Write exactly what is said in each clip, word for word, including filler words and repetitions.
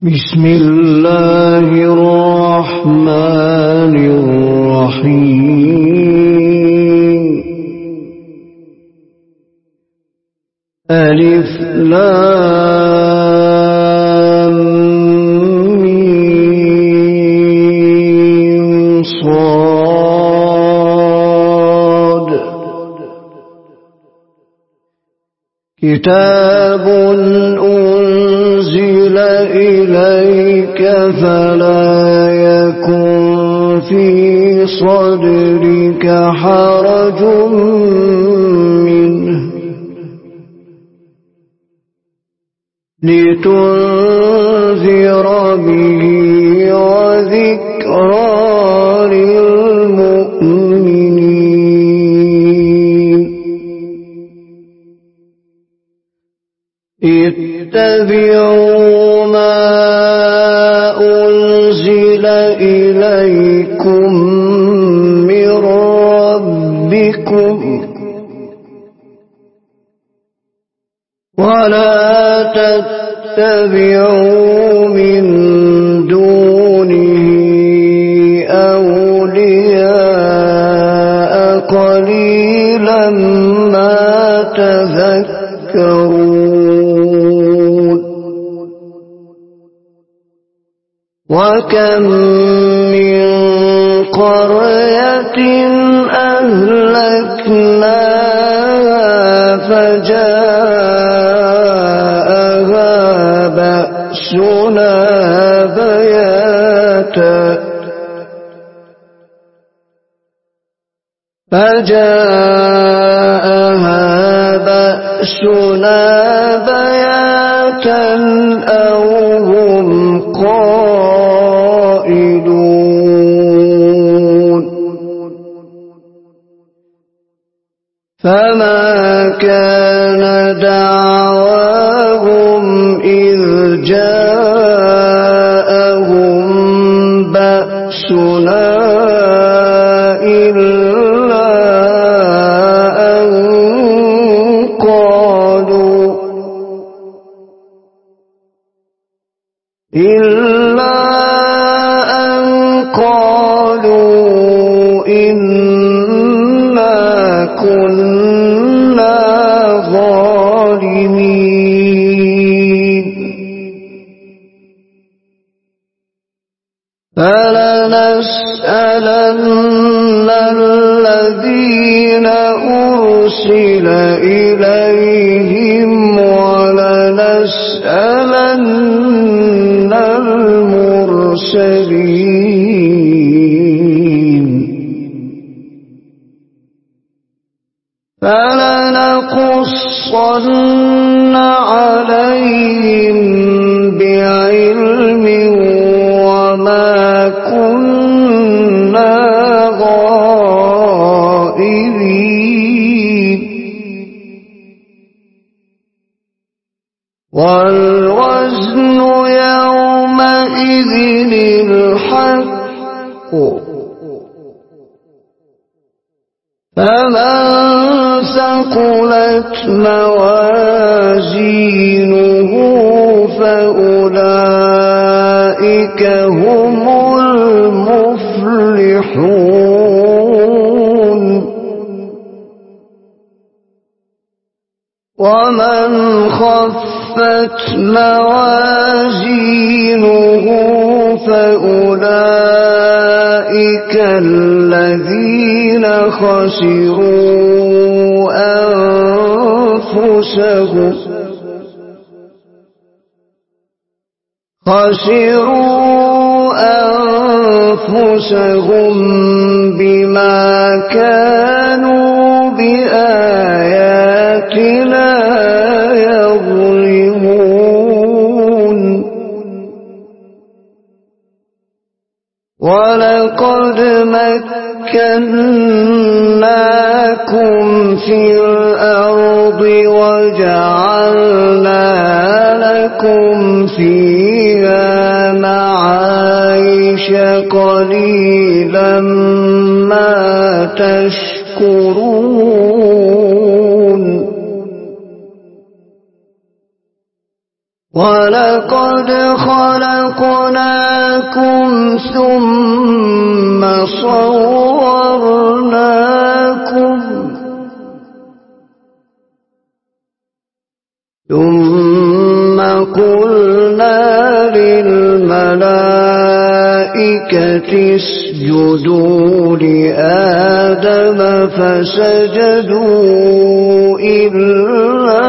بسم الله الرحمن الرحيم ألف لام ميم صاد كتاب أنزل إليك فلا يكن في صدرك حرج منه لتنذر به وذكرى للمؤمنين اتبعوا ما أنزل إليكم من ربكم ولا تتبعوا من دونه أولياء قليلا ما تذكرون وكم من قرية أهلكناها فجاءها بأسنا بياتا فجاءها بأسنا بياتا أو هم قائلون فما كان دعواهم إذ جاءهم بأسنا إلا أن قالوا إلا أن قالوا إنا كنا ظالمين فلنسألن الذين أرسل إليهم ولنسألن المرسلين فلنقصن عليهم بعلم وما كنا غائبين والوزن يومئذ الحق فمن ثقلت موازينه فأولئك هم المفلحون ومن خفت موازينه فأولئك الذين خسروا أنفسهم خسروا أنفسهم بما كانوا بآياتنا يظلمون ولقد مكناكم في الأرض وجعلنا لكم فيها معايش قليلا ما تشكرون ولقد خلقناكم خلقناكم ثم صورناكم ثم قلنا للملائكة اسجدوا لآدم فسجدوا إلا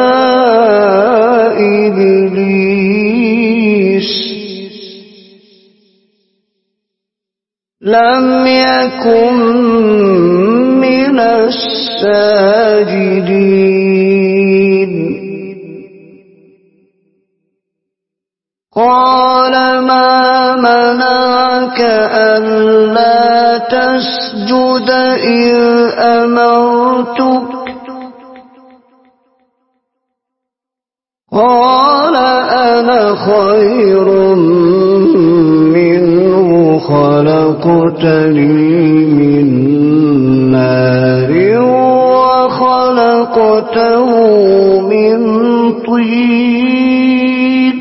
إبليس لم يكن من الساجدين قال ما منعك ألا تسجد إذ أمرتك قال أنا خير منه خلقتني من نار وخلقته من طين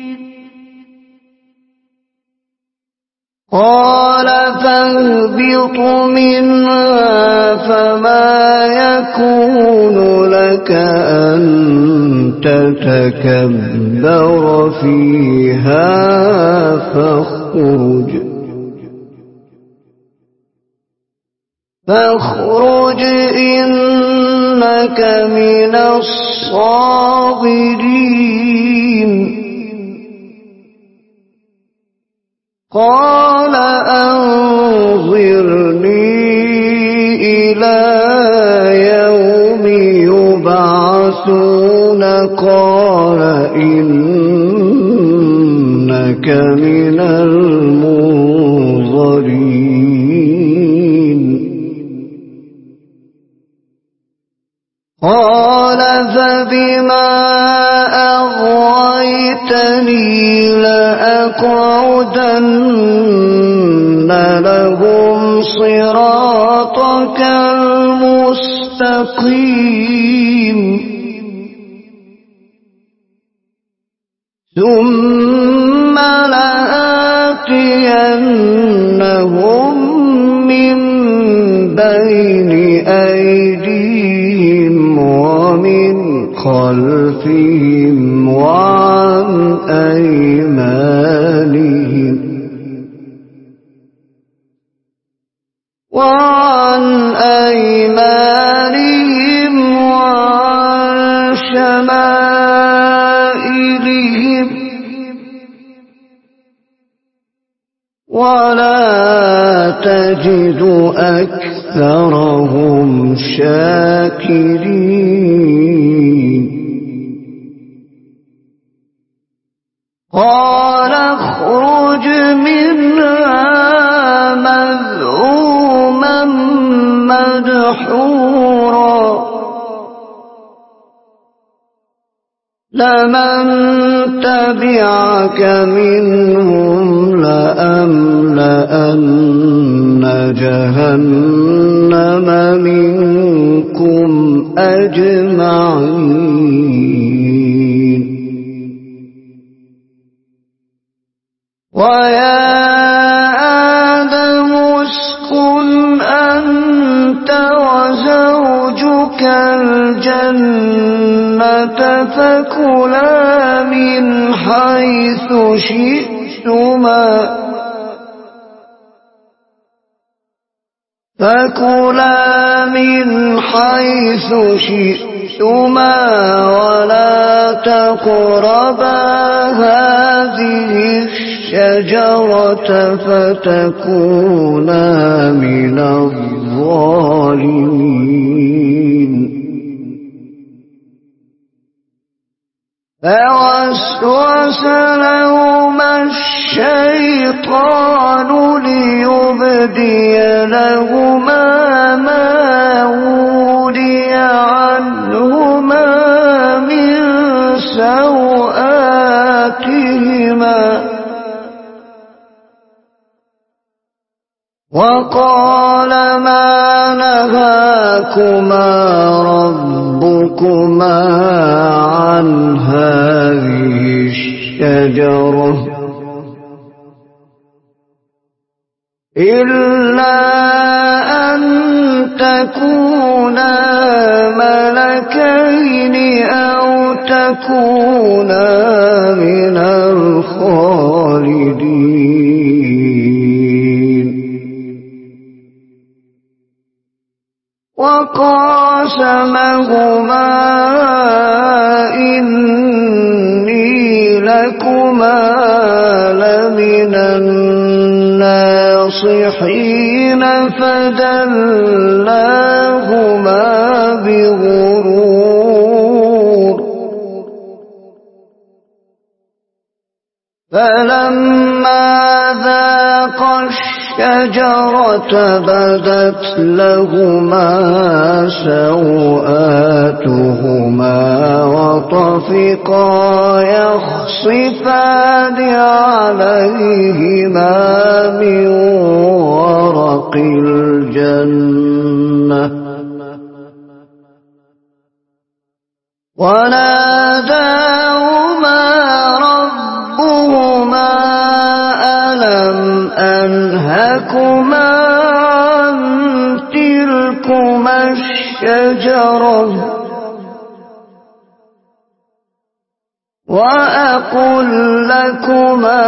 قال فاهبط منها فما يكون لك أن تتكبر فيها فاخرج فاخرج إنك من الصاغرين قال أنظرني إلى يوم يبعثون قال إنك من المنظرين قال فبما أغويتني لأقعدن لهم صراطك المستقيم ثم لآتينهم من بين أيديهم ومن خلفهم وعن أيمانهم وعن أيمانهم وعن شمائلهم ولا تجد أكثرهم شاكرين قال اخرج منها مذءوما مدحورا لمن تبعك منهم لأملأن جهنم منكم أجمعين ويا آدم اسكن أنت وزوجك الجنة فكلا من حيث شئتما فكلا من حيث شئتما ولا تقربا هذه الشجرة فتكونا من الظالمين فوسوس لهما الشيطان ليبدي لهما ما وري عنهما من سوآتهما وقال ما نهاكما ربكما عن هذه الشجرة إلا أن تكونا ملكين أو تكونا من الخالدين. وقاسمهما إني لكما لمن الناصحين فدلاهما بغرور. فلما ذاقا الشجرة بدت لهما سوآتهما وطفقا يخصفان عليهما من ورق الجنة وناداهما ربهما ألم أنهكما عن تلكما الشجرة وأقل لكما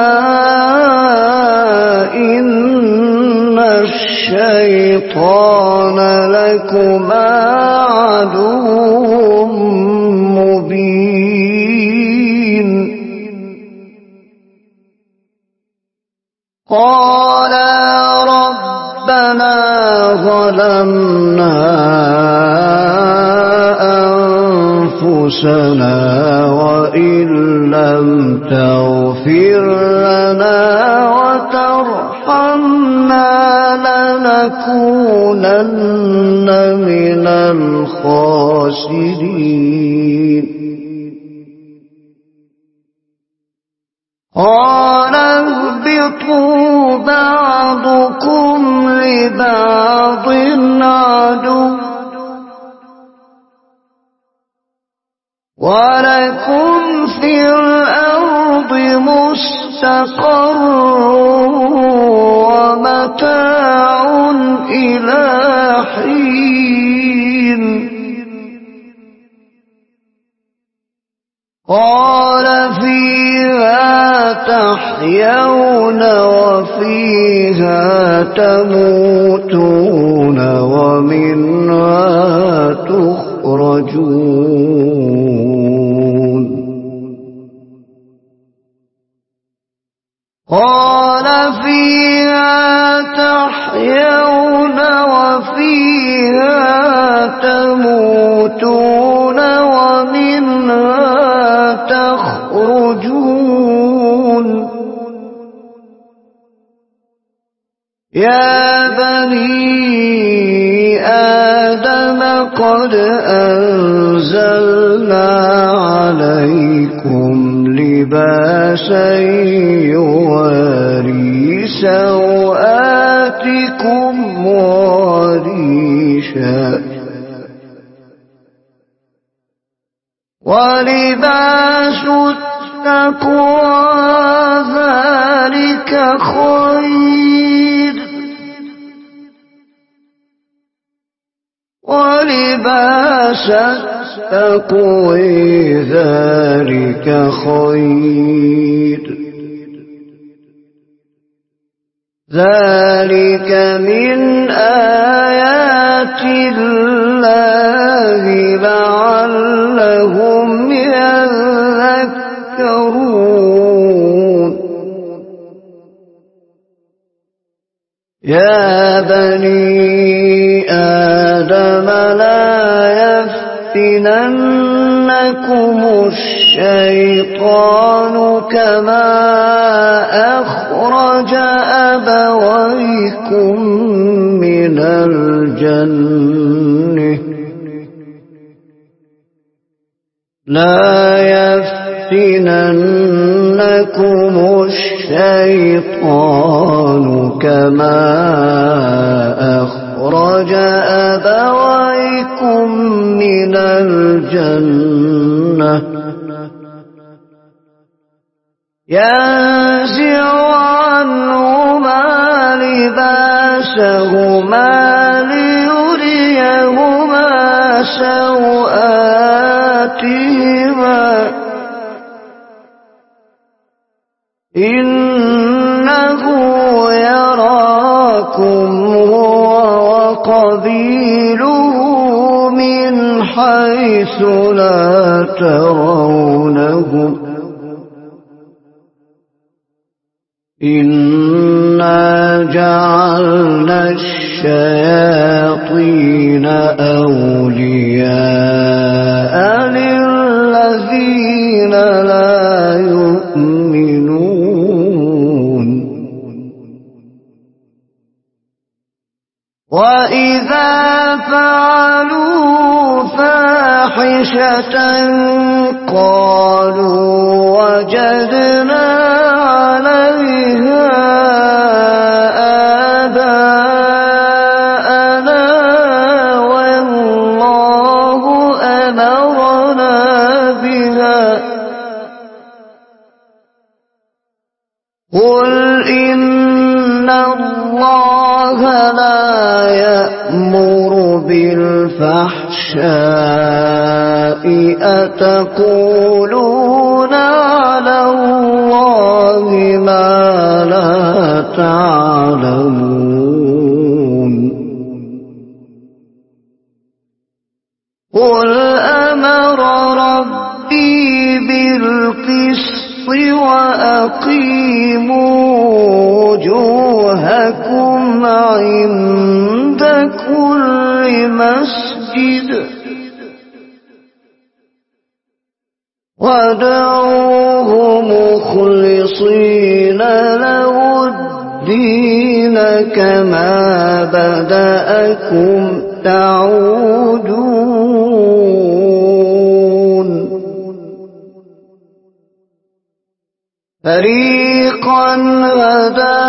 إن الشيطان لكما عدو مبين. قالا ربنا ظلمنا أنفسنا وإن لم تغفر لنا وترحمنا لنكونن من الخاسرين. قال اهبطوا بعضكم لبعض عدو ولكم في الأرض مستقر ومتاع إلى حين. قال فيها تحيون وفيها تموتون ومنها تخرجون. قال فيها تحيون وفيها تموتون ومنها تخرجون. يا بني آدم قد أنزلنا عليكم لباسا يواري سوآتكم وريشا ولباس التقوى ذلك خير ولباس التقوى ذلك خير ذلك من آيات الله لعلهم يذكرون. يا بني آدم لا يفتننكم الشيطان كما أخرج أبويكم من الجنة لا يفتننكم الشيطان كما أخرج أبويكم من الجنة ينزع عنهما لباسهما ليلبسهما ليريهما سوآتهما إنه يراكم هو وقبيله من حيث لا ترونهم إنا جعلنا الشياطين أولياء للذين لا يؤمنون وإذا فعلوا فاحشة قالوا وجدنا عليها آباءنا والله أمرنا بها قل إن الله لا يأمر بالفحشاء أتقولون على الله ما لا تعلمون قل أمر ربي بالقسط وأقيموا وجوهكم عند كل مسجد وادعوه مخلصين له الدين كما بدأكم تعودون فريقا هدى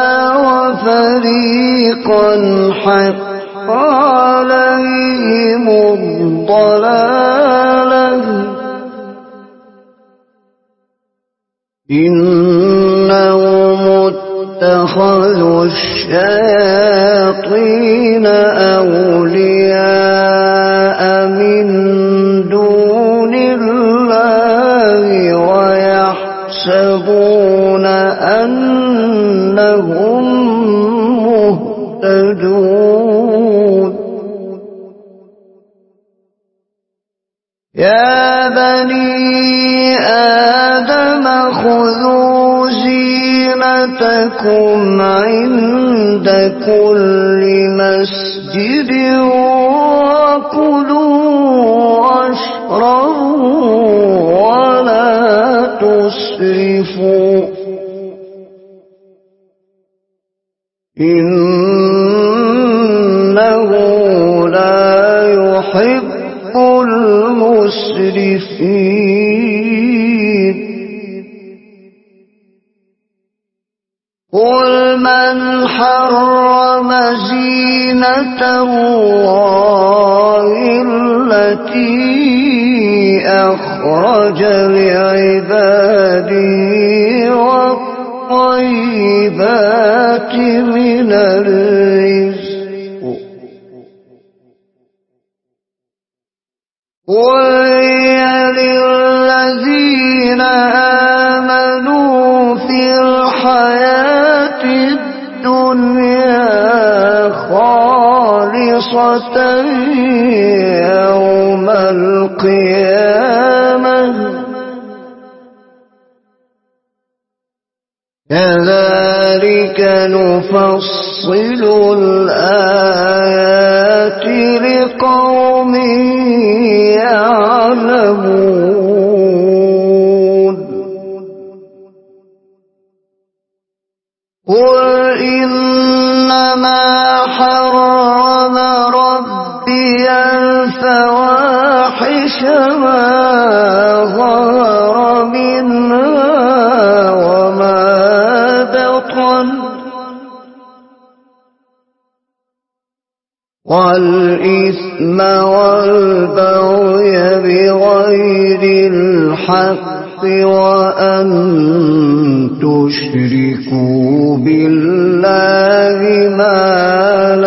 وفريقا حق عليهم الضلالة إنهم اتخذوا الشياطين أولياء من دون الله ويحسبون أنهم مهتدون يا بني آدم خذوا زينتكم عند كل مسجد وكلوا واشربوا ولا تسرفوا إنه لا يحب المسرفين قل من حرم زينة الله التي أخرج لعباده والطيبات من الرزق قل هي للذين آمنوا في الحياة الدنيا خالصة يوم القيامة كذلك نفصل الآيات لقوم يعلمون قل إنما حرم ربي الفواحش ما ظهر منها وما بطن والإثم والبغي بغير الحق وأن تشركوا بالله ما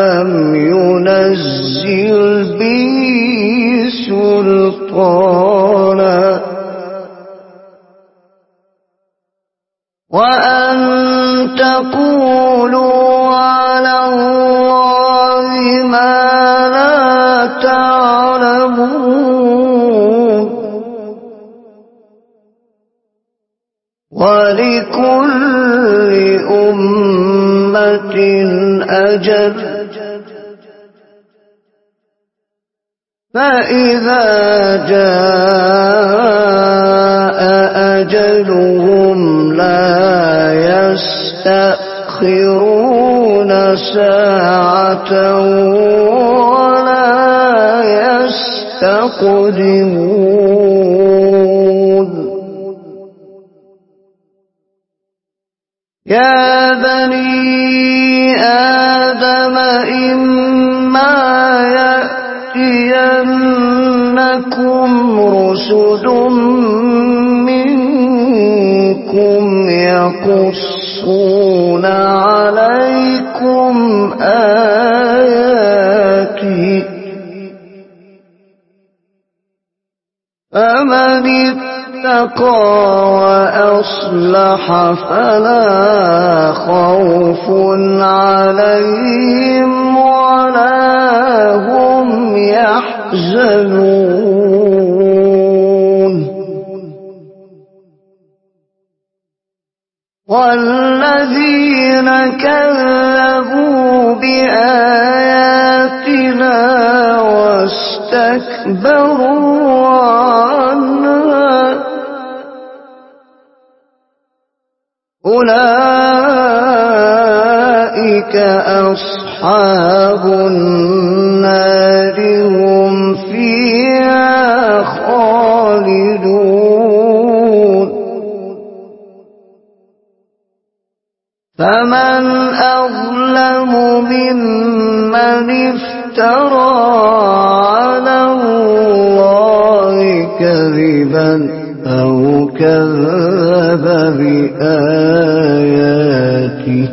تقولوا على الله ما لا تعلمون ولكل أمة أجل فإذا جاء أجلهم لا يستأخرون ساعة ولا يستقدمون يا بني آدم إما يأتينكم رسل منكم يقصون عليكم آياتي فمن اتقى وأصلح فلا خوف عليهم ولا هم يحزنون والذين كذبوا بآياتنا واستكبروا عنها أولئك أصحاب النار هم فيها خالدون فمن أظلم ممن افترى على الله كذبا أو كذب بآياته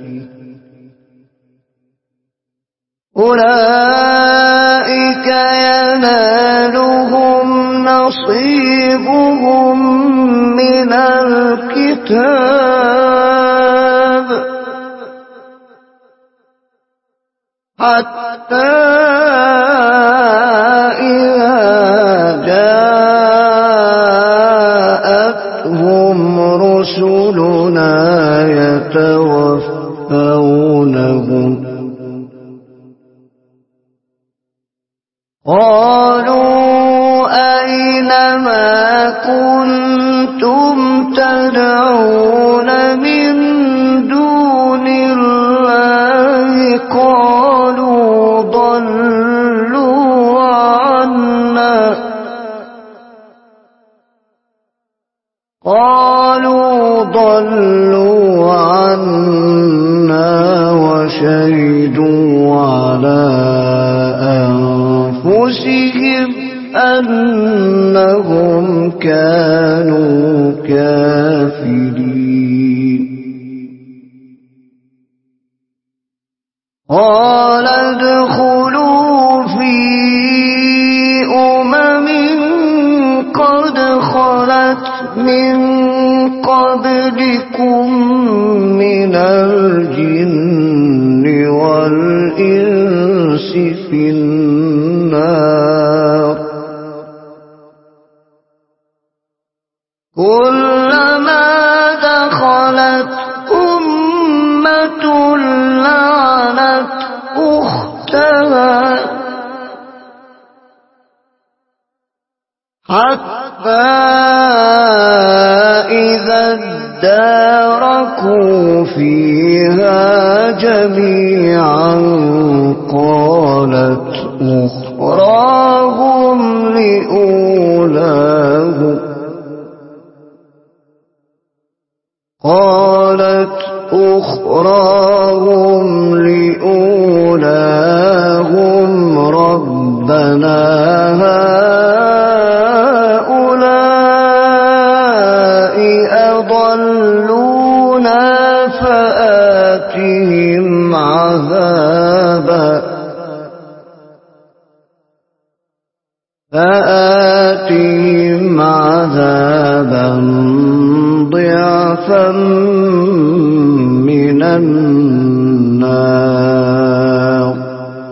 أولئك ينالهم نصيبهم من الكتاب حتى إذا جاءتهم رسلنا يتوفونهم قالوا أين ما كنتم تدعون من دون الله قالوا ضلوا عنا قالوا ضلوا عنا وشهدوا على أنفسهم أنهم كانوا كافرين قال ادخلوا في أمم قد خلت من قبلكم من الجن والإنس في النار كلما دخلت أمة لعنت أختها حتى إذا اداركوا فيها جميعا قالت أخراهم لأولاهم قالت أخراهم لأولاهم ربنا هؤلاء أضلونا فآتهم عذابا فآتهم عذابا ضعفا من النار.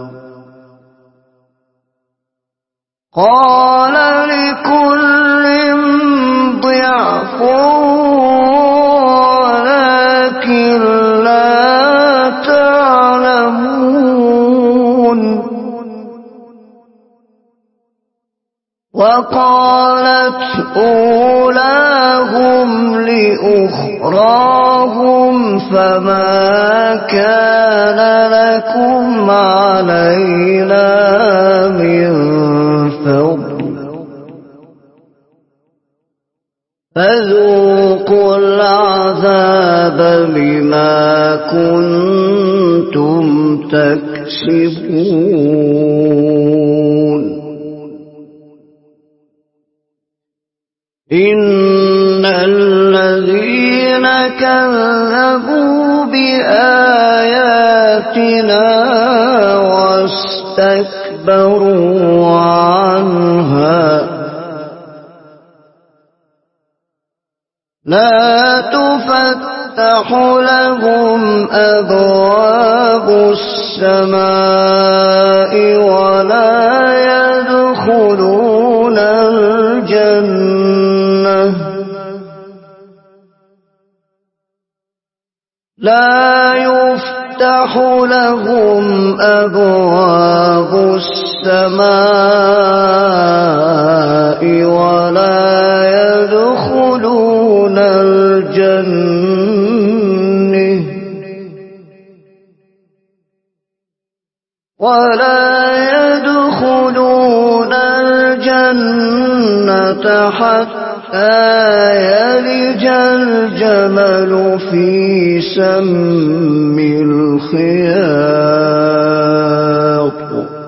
قال لكل ضعف ولكن لا تعلمون. وقالت أولاهم لأخراهم فما كان لكم علينا من فضل فذوقوا العذاب بما كنتم تكسبون. إن الذين كذبوا بآياتنا واستكبروا عنها لا تفتح لهم أبواب السماء ولا يدخلون الجنة لا يفتح لهم أبواب السماء ولا يدخلون الجنة ولا يدخلون الجنة حتى يلج الجمل في سم الخياط.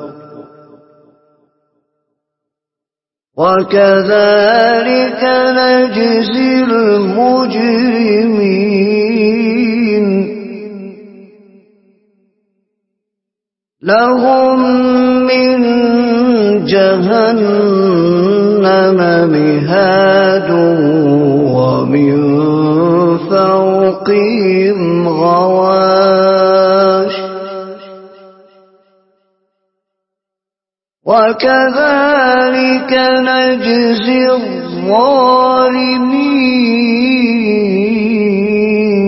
وكذلك نجزي المجرمين. لهم من جهنم مهاد ومن فوقهم غواش وكذلك نجزي الظالمين.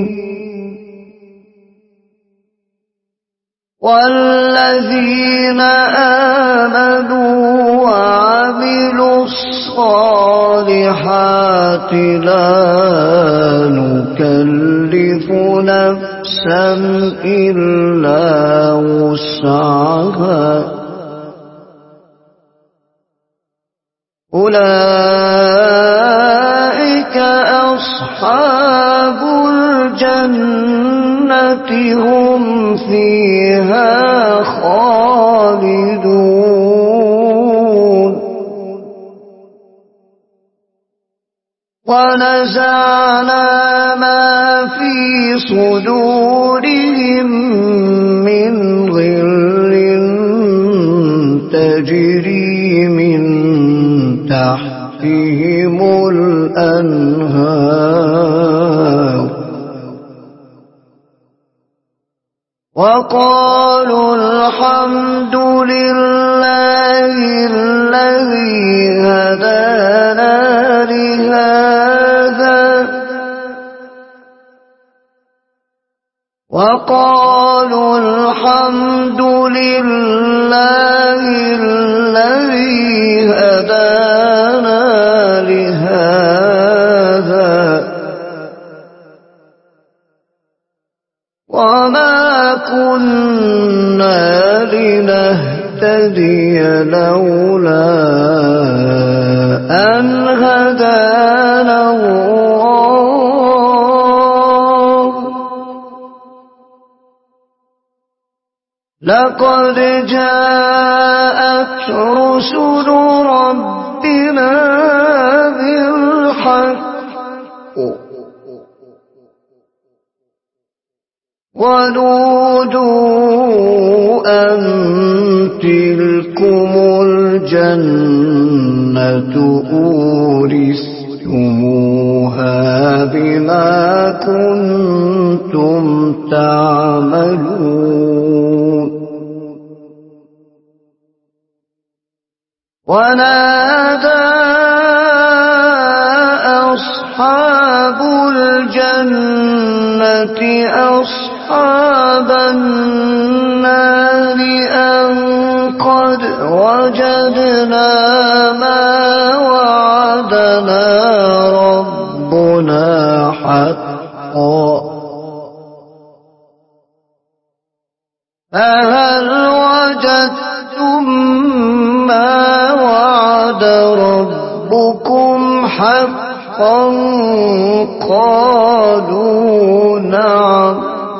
والذين آمنوا وعملوا الصالحات لا نكلف نفسا إلا وسعها أولئك أصحاب الجنة هم فيها خالدون. ونزعنا ما في صدورهم من غل تجري من تحتهم الأنهار وقالوا الحمد لله الذي هدانا لهذا وقالوا الحمد لله الذي هدانا لهذا وما كنا لنهتدي لولا أن هدانا الله لقد جاءت رسل ربنا بالحق ونودوا أن تلكم الجنة أورثتموها بما كنتم تعملون ونادى أصحاب الجنة أصحاب النار أن قد وجدنا ما وعدنا ربنا حقا فهل وجدتم ما وعد ربكم حقا قالوا نعم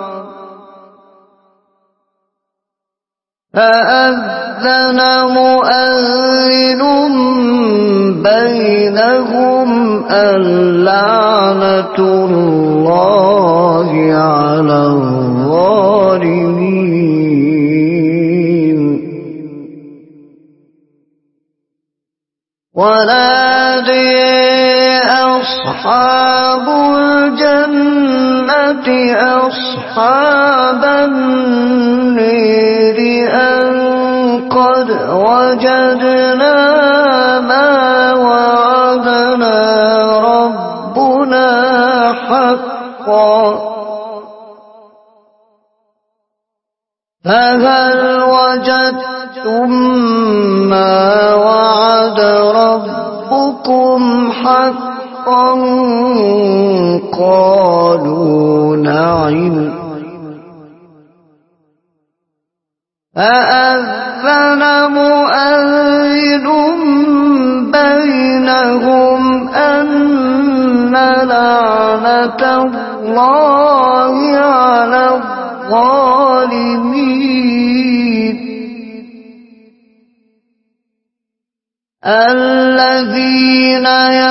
فأذن مؤذن بينهم اللعنة الله على الظالمين ونادي أصحاب الجنة أصحاب النار أن قد وجدنا ما وعدنا ربنا حقا فهل وجدتم ما وعد ربكم حقا قالوا نعم فأذن مؤذن بينهم أن لعنة الله على الظالمين الذين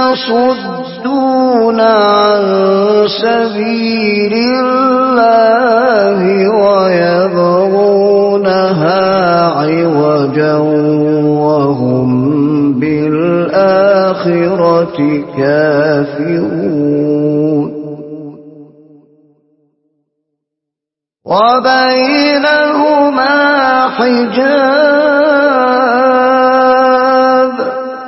يصدون عن سبيل الله ويبغونها عوجا وهم بالآخرة كافرون وبينهما حجاب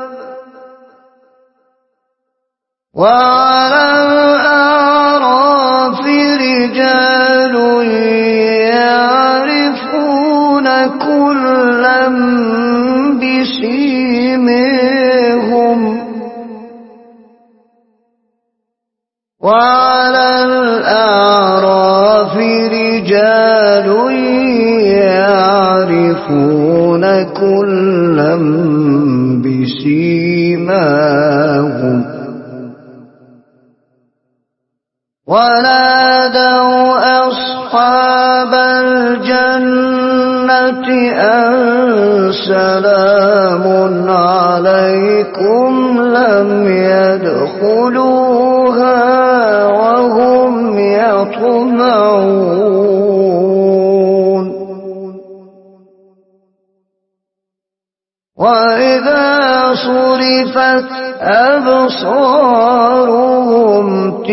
وعلى الأعراف رجال يعرفون كلا بسيماهم وعلى الأعراف رجال يعرفون كلا بسيماهم ونادوا أصحاب الجنة أن سلام عليكم لم يدخلوها وهم يطمعون وإذا صرفت أبصارهم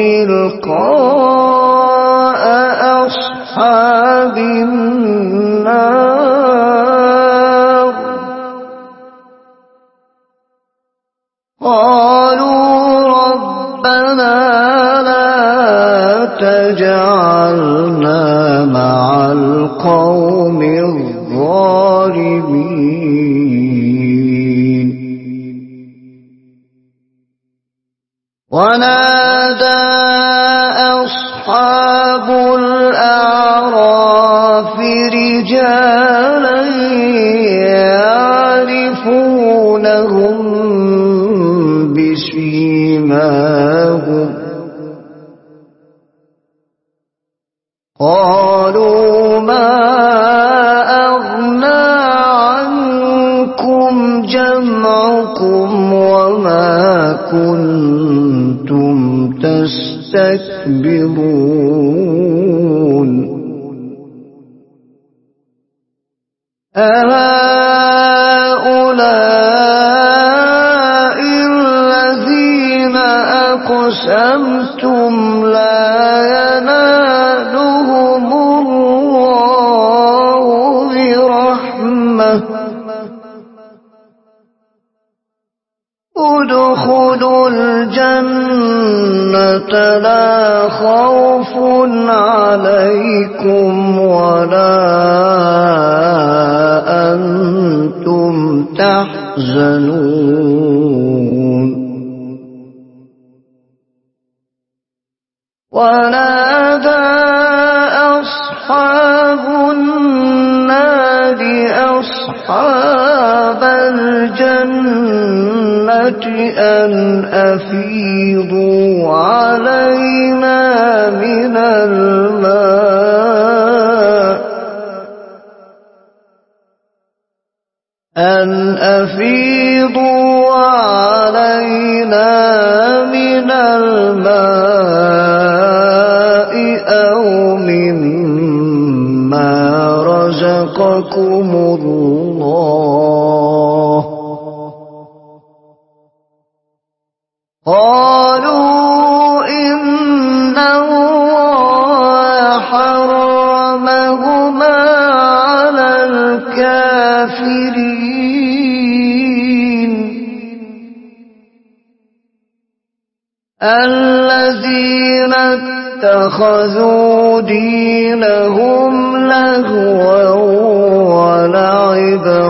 تلقاء أصحاب النار قالوا ربنا لا تجعلنا مع القوم الظالمين ونادى أصحاب الأعراف رجالا يعرفونهم بسيماهم قالوا ما أغنى عنكم جمعكم وما كنتم تستكبرون أهؤلاء الذين أقسمتم لا ينالهم الله برحمة الجنة لا خوف عليكم ولا أنتم تحزنون. ونادى أصحاب النار أصحاب الجنة أن أفيضوا علينا من الماء أن أفيضوا علينا من الماء أو مما رزقكم الله. قالوا إن الله حرمهما على الكافرين الذين اتخذوا دينهم لهوا ولعبا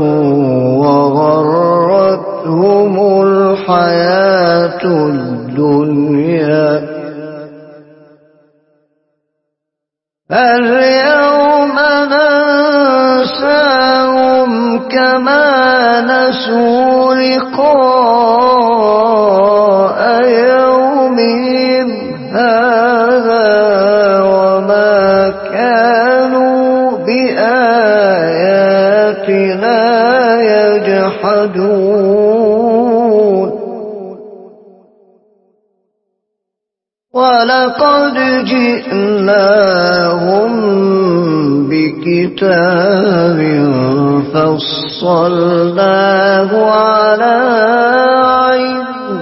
وغرتهم الحياة الدنيا فاليوم ننساهم كما نسوا لقاء يومهم هذا وما كانوا بآياتنا يجحدون. ولقد جئناهم بكتاب فصلناه على علم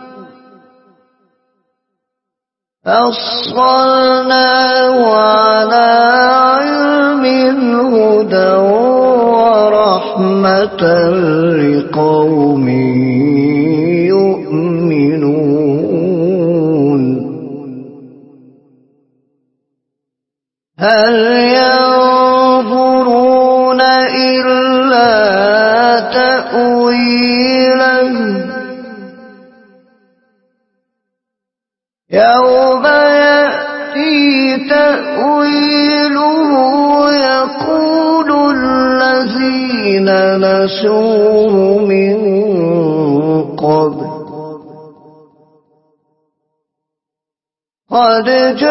فصلناه على علم هدى ورحمة لقوم يؤمنون. هل ينظرون إلا تأويله يوم يأتي تأويله يقول الذين نسوه من قبل قد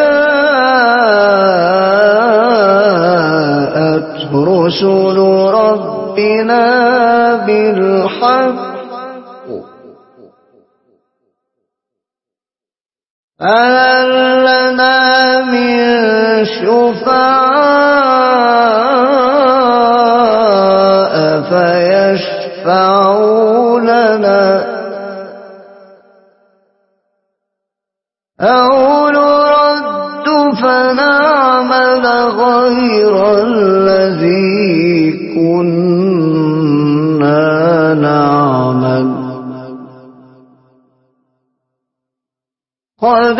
جاءت رسل ربنا بالحق فهل لنا من شفعاء فيشفعوا لنا أو نرد فنعمل غير الذي كنا نعمل قد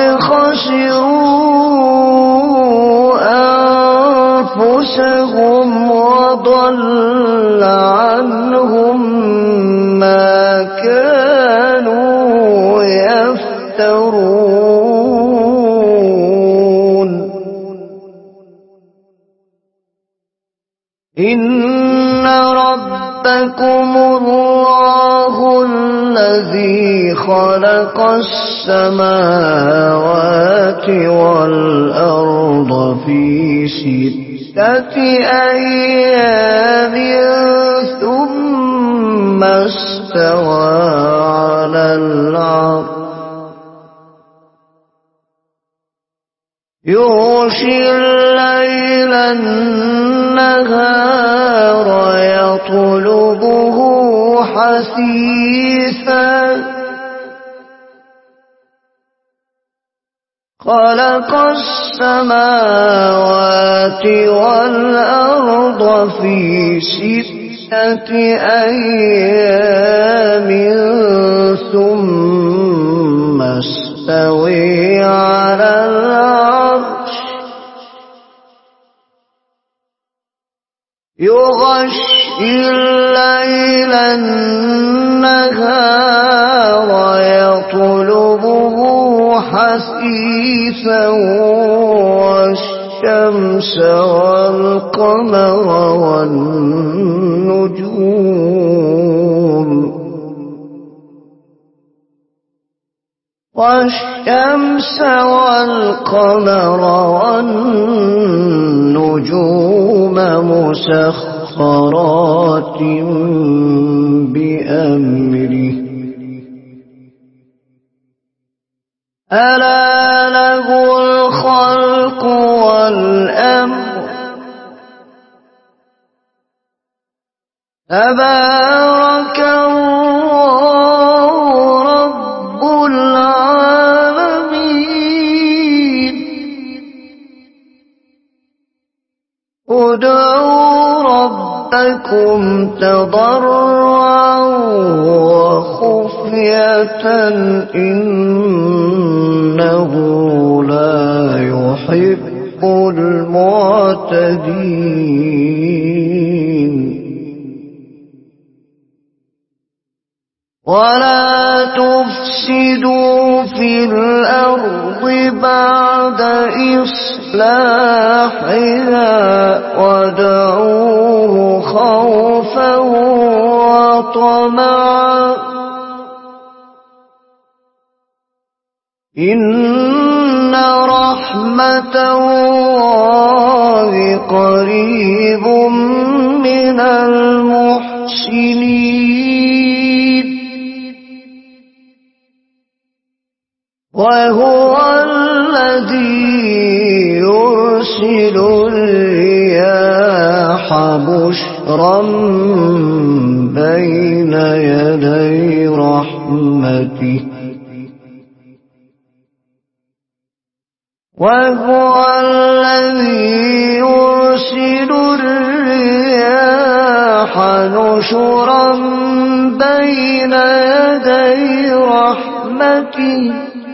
خسروا أنفسهم وضل عنهم ما كانوا يفترون. إن ربكم الله الذي خلق السماوات والأرض في ستة أيام ثم استوى على العرش يغشي الليل النهار يطلبه حثيثا خلق السماوات والأرض في ستة أيام ثم المستوي على العرش يغشي الليل النهار يطلبه حثيثا والشمس والقمر والنجوم والشمس والقمر والنجوم مسخرات بأمره ألا له الخلق والأمر تبارك الله رب العالمين ادعوا ربكم تضرعا وخفية إنه لا يحب المعتدين ولا تفسدوا في الأرض بعد إصلاحها وادعوه خوفا وطمعا إن رحمة الله قريب من المحسنين وهو الذي يرسل الرياح بشرا بين يدي رحمته وهو الذي يرسل الرياح نشرا بين يدي رحمته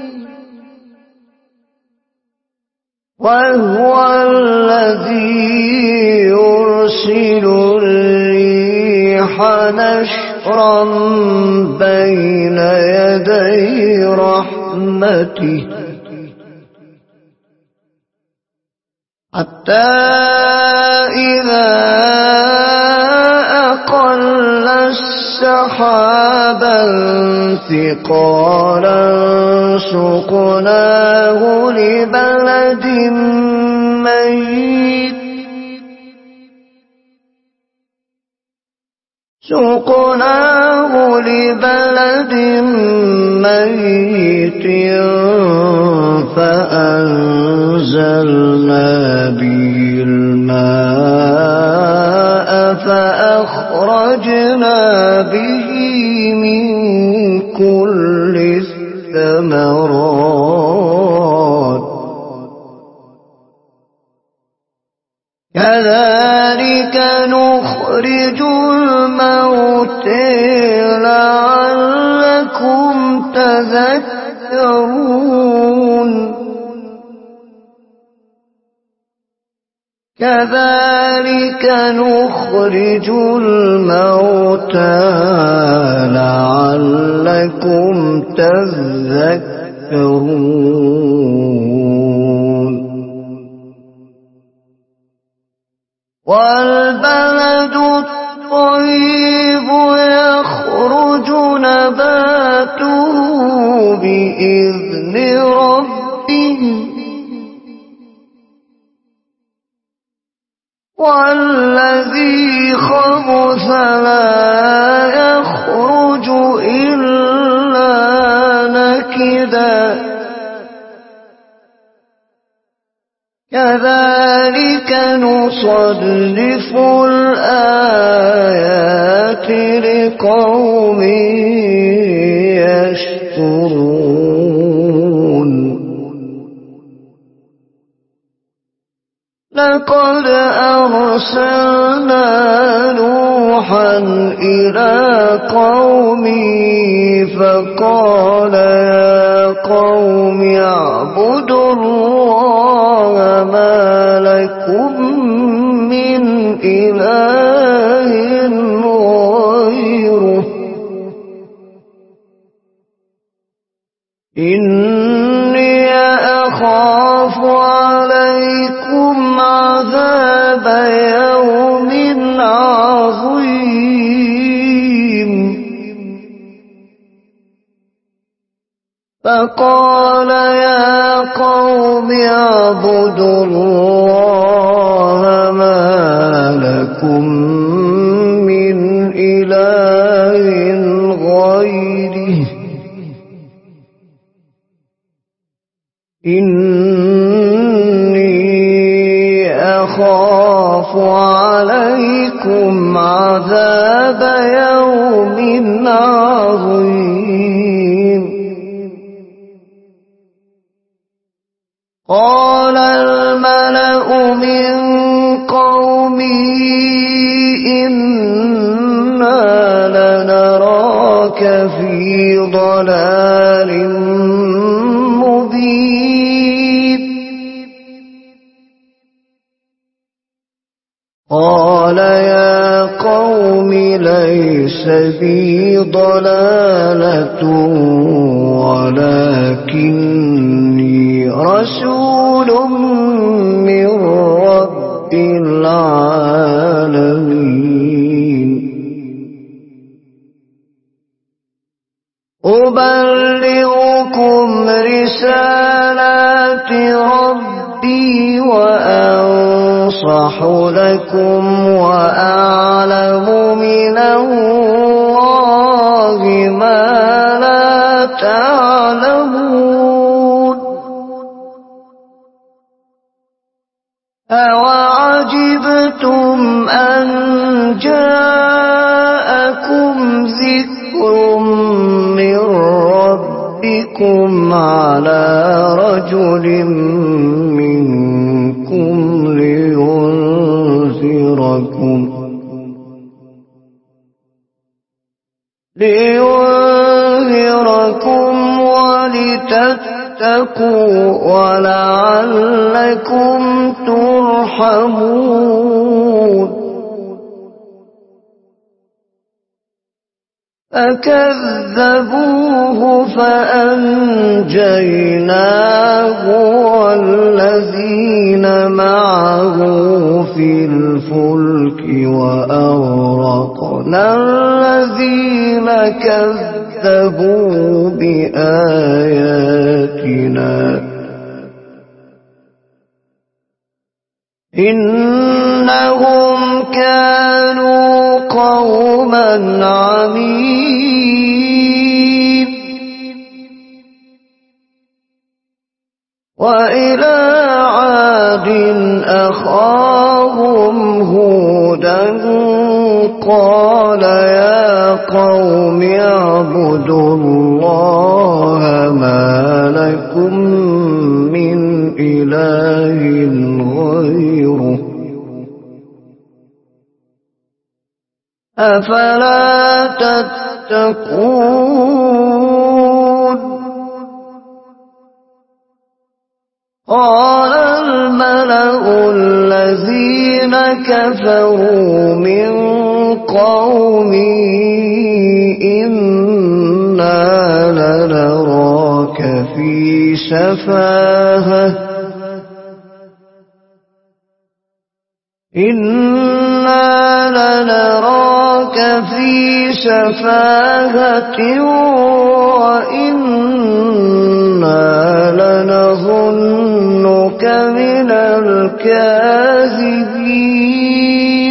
وهو الذي يرسل الريح نشرا بين يدي رحمته حتى إذا أقل السحابا ثقالا سقناه لبلد ميت سقناه لبلد ميت فأنزلنا به الماء فأخرجنا به من كل الثمرات كذلك نخرج الموتى لعلكم تذكرون كذلك نخرج الموتى لعلكم تذكرون والبلد الطيب يخرج نباته بإذن ربه والذي خبث لا يخرج إلا نكدا كذلك نصرف الآيات لقوم يشكرون لقد أرسلنا نوحا إلى قومه فقال يا قوم اعبدوا الله ما لكم من إله غيره إني أخاف عليكم عذاب يوم عظيم فقال يا قوم اعبدوا الله ما لكم من إله غيره إني أخاف عليكم عذاب يوم عظيم قال الملأ من قومه إنا لنراك في ضلال مبين قال يا قوم ليس بي ضلالة ولكني رسول من رب العالمين أبلغكم رسالات ربي وأنصح لكم وأعلم من الله ما لا تعلمون أوعجبتم أن جاءكم ذكر من ربكم على رجل منكم لينذركم لينذركم ولتتقوا ولعلكم ترحمون فكذبوه فأنجيناه والذين معه في الفلك وأغرقنا الذين كذبوا بآياتنا إنهم كانوا قوما عمين وإلى عاد أخاهم هودا قال يا قوم اعبدوا الله ما لكم من إله غيره أفلا تتقون قال الملأ الذين كفروا من قومه إنا لنراك في سفاهة إنا لنراك في سفاهة وإنا لنظنك من الكاذبين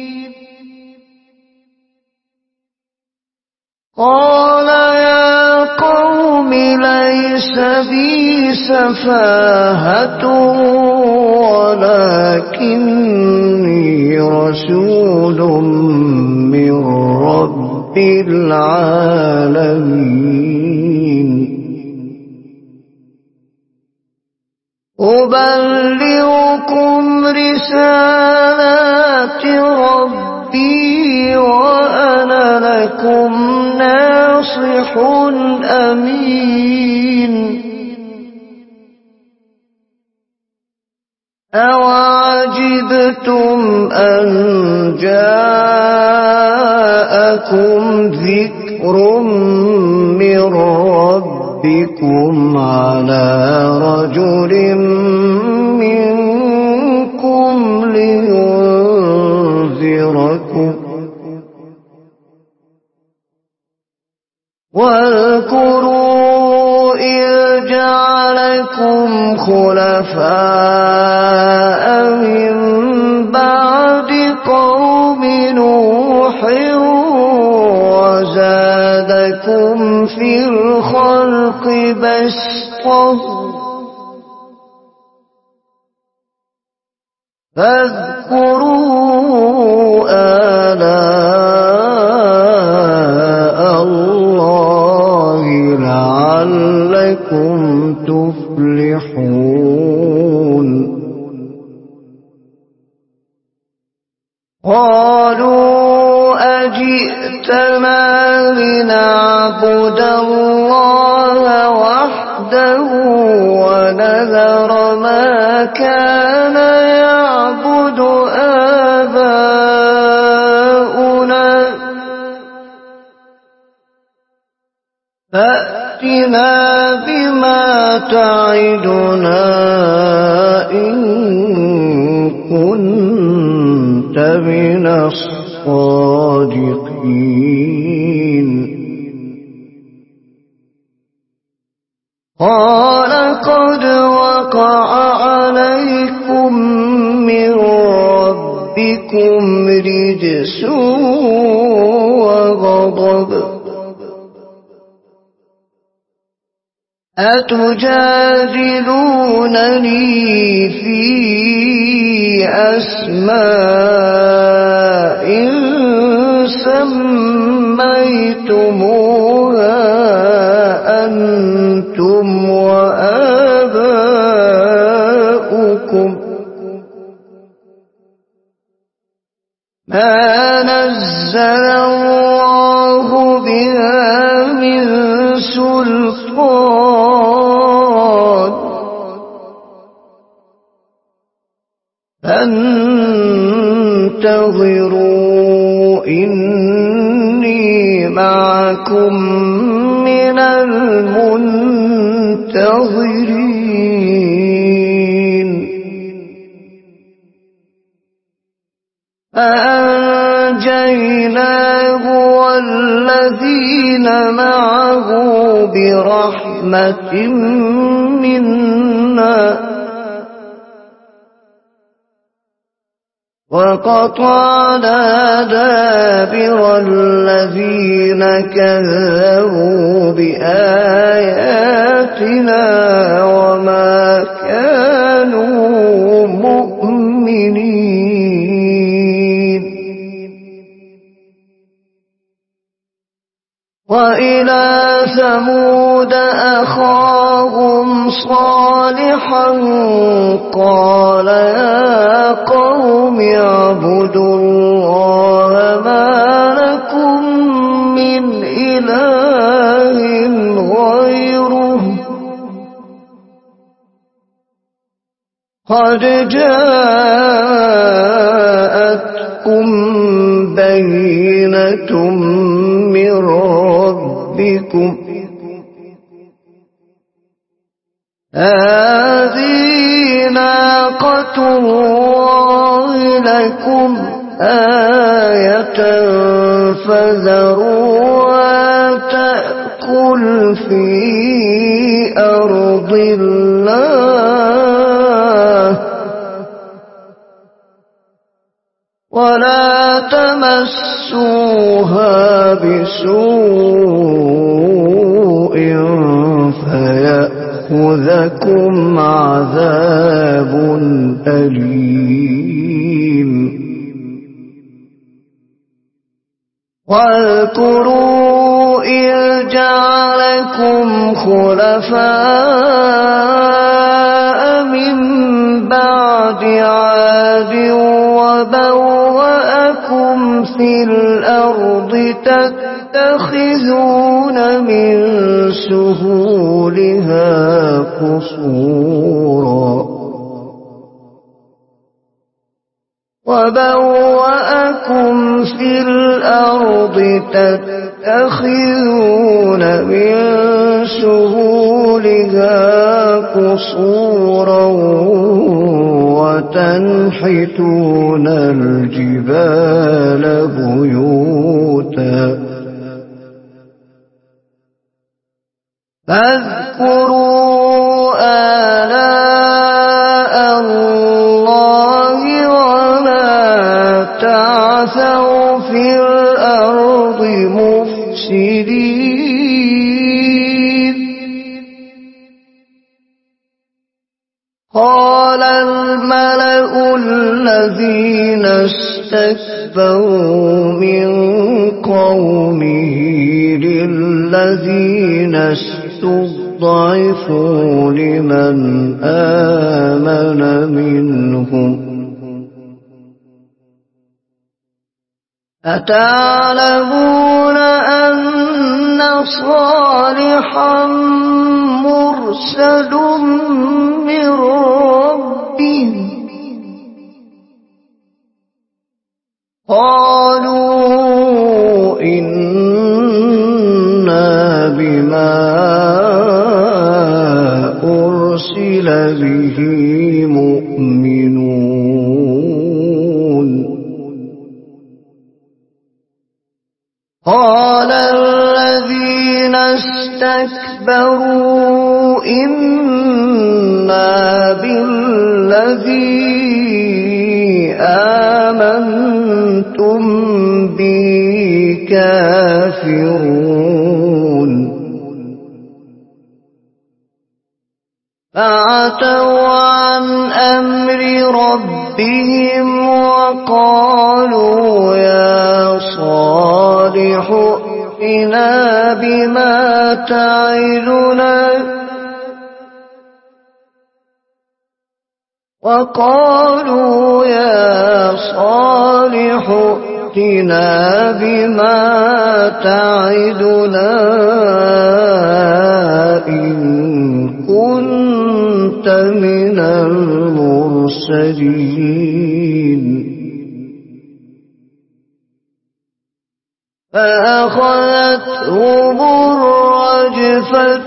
قال يا قوم ليس بي سفاهة ولكني رسول من رب العالمين أبلغكم رسالات ربي وأنا لكم ناصح أمين عجبتم أن جاءكم ذكر من ربكم على رجل منكم لينذركم واذكروا إذ جعلكم خلفاء من بعد قوم نوح وزادكم في الخلق بسطة فاذكروا آلاء الله لعلكم تفلحون قالوا أجئتنا لنعبد الله وحده ونذر ما كان يعبد آباؤنا فأتنا بما تعدنا إن كنت من الصادقين قال قد وقع عليكم من ربكم رجس وغضب أتجادلونني في أسماء سميتموها أنتم وآباؤكم ما نزل الله بها من سلطان فانتظروا إني معكم من المنتظرين فأنجيناه والذين معه برحمة منا وقطعنا دابر الذين كذبوا بآياتنا وما كانوا مؤمنين وإلى ثمود أخاهم صالحا قال يا قوم اعبدوا الله ما لكم من إله غيره قد جاءتكم بينة من ربكم هذه ناقة الله لكم آية فذروها تأكل في أرض الله ولا تمسوها بسوء فيأخذكم عذاب أليم واذكروا إذ جعلكم خلفاء من بعد عاد وبوأكم في الأرض تتخذون من سهولها قصورا وبوأكم في الأرض تتخذون من سهولها قصورا وتنحتون الجبال بيوتا فاذكروا آلاء الله ولا تعثوا في الأرض مفسدين. قال الملأ الذين استكبروا من قومه للذين استضعفوا لمن آمن منهم أتعلمون أن صالحا مرسل من ربه قالوا إنا بما أرسل به مؤمنون. قال الذين استكبروا إنا بالذي آمنتم به كافرون. فعتوا عن أمر ربهم وقالوا يا صالح ائتنا بما تعدنا وقالوا يا صالح ائتنا بما تعدنا إن كنت من المرسلين. فأخذتهم الرجفة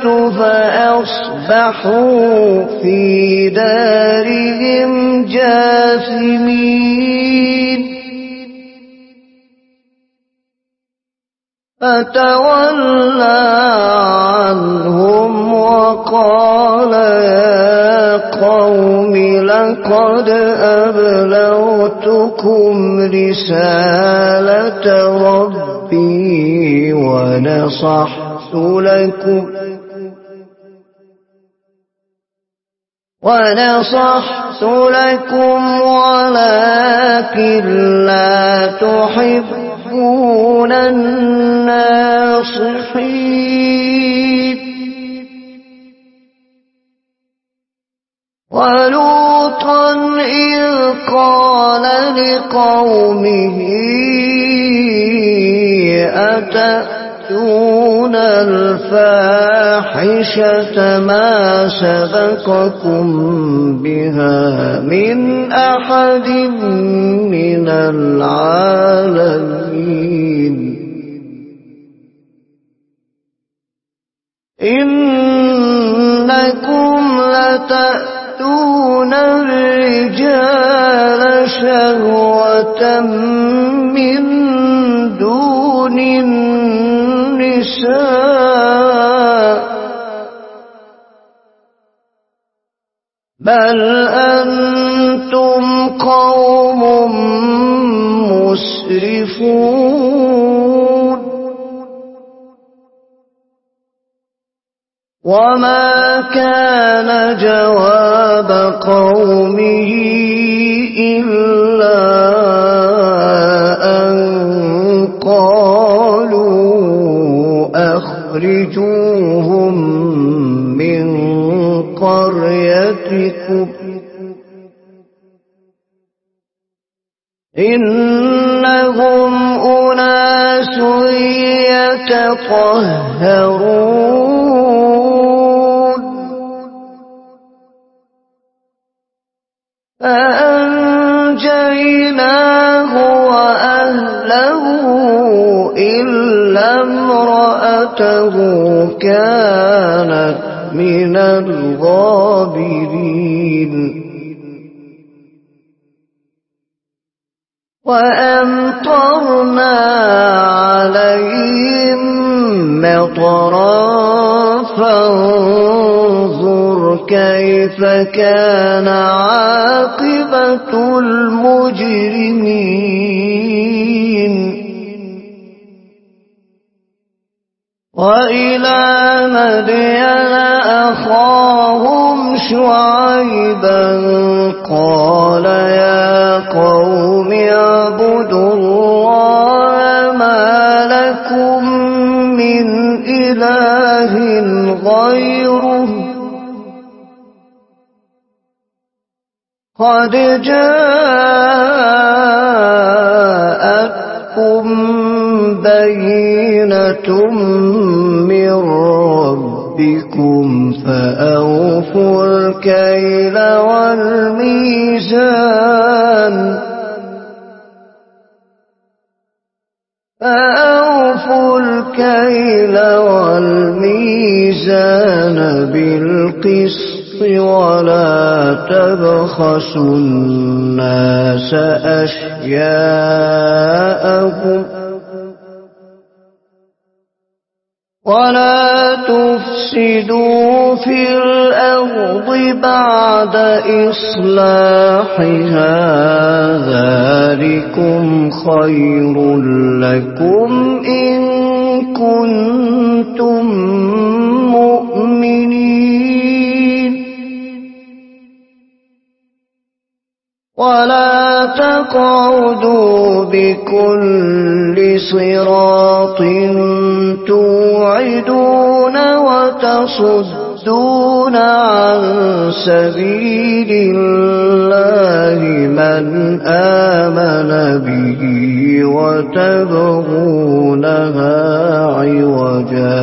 فأصبحوا في دارهم جاثمين. فتولى عنهم وقال يا قوم لقد أبلغتكم رسالة ربي ونصحت لكم ونصحت لكم ولكن لا تحبون الناصحين. ولوطا إذ قال لقومه أتأتون الفاحشة ما سبقكم بها من أحد من العالمين. إنكم لتأتون الرجال شهوة من دون النساء بل أنتم قوم مسرفون. وما كان جواب قومه إلا أن قالوا أخرجوهم من قريتكم إنهم أناس يتطهرون. فأنجيناه فَنَجَّيْنَاهُ وَأَهْلَهُ إِلَّا امْرَأَتَهُ كَانَتْ مِنَ الْغَابِرِينَ وَأَمْطَرْنَا عَلَيْهِم مَّطَرًا فَانظُرْ كَيْفَ كَانَ عَاقِبَةُ الْمُجْرِمِينَ وَإِلَىٰ مَدْيَنَ أَخَاهُمْ شُعَيْبًا قَالَ يَا قَوْمِ اعْبُدُوا اللَّهَ مَا لَكُم مِّنْ إِلَٰهٍ غَيْرُهُ قَدْ جَاءَتْكُم بَيِّنَةٌ مِّن رَّبِّكُمْ فَأَوْفُوا الْكَيْلَ وَالْمِيزَانَ فَأَوْفُوا الْكَيْلَ وَالْمِيزَانَ بِالْقِسْطِ وَلَا تَبْخَسُوا النَّاسَ أَشْيَاءَهُمْ وَلَا تُفْسِدُوا فِي الْأَرْضِ بَعْدَ إِصْلَاحِهَا ذَلِكُمْ خَيْرٌ لَّكُمْ إِن كُنتُم مُّؤْمِنِينَ وَلَا تَقْعُدُوا بِكُلِّ صِرَاطٍ تُوعِدُونَ وَتَصُدُّونَ عَن سَبِيلِ اللَّهِ مَنْ آمَنَ بِهِ وَتَبْغُونَهَا عِوَجًا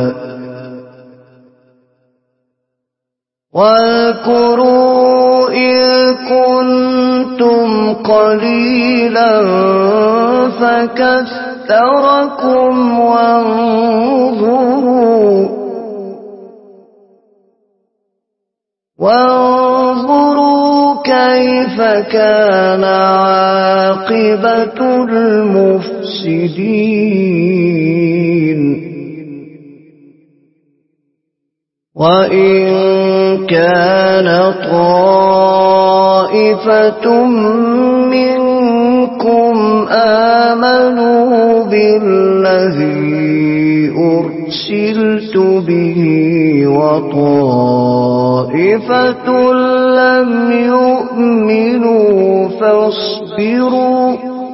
وَاذْكُرُوا إِذْ كُنتُمْ قَلِيلًا فَكَثَّرَكُمْ وَانظُرُوا وَانظُرُوا كَيْفَ كَانَ عَاقِبَةُ الْمُفْسِدِينَ وَإِن كَانَ طَائِفَةٌ مِّنكُمْ آمَنُوا بِالَّذِي أُرْسِلْتُ بِهِ وَطَائِفَةٌ لَّمْ يُؤْمِنُوا فَاصْبِرُوا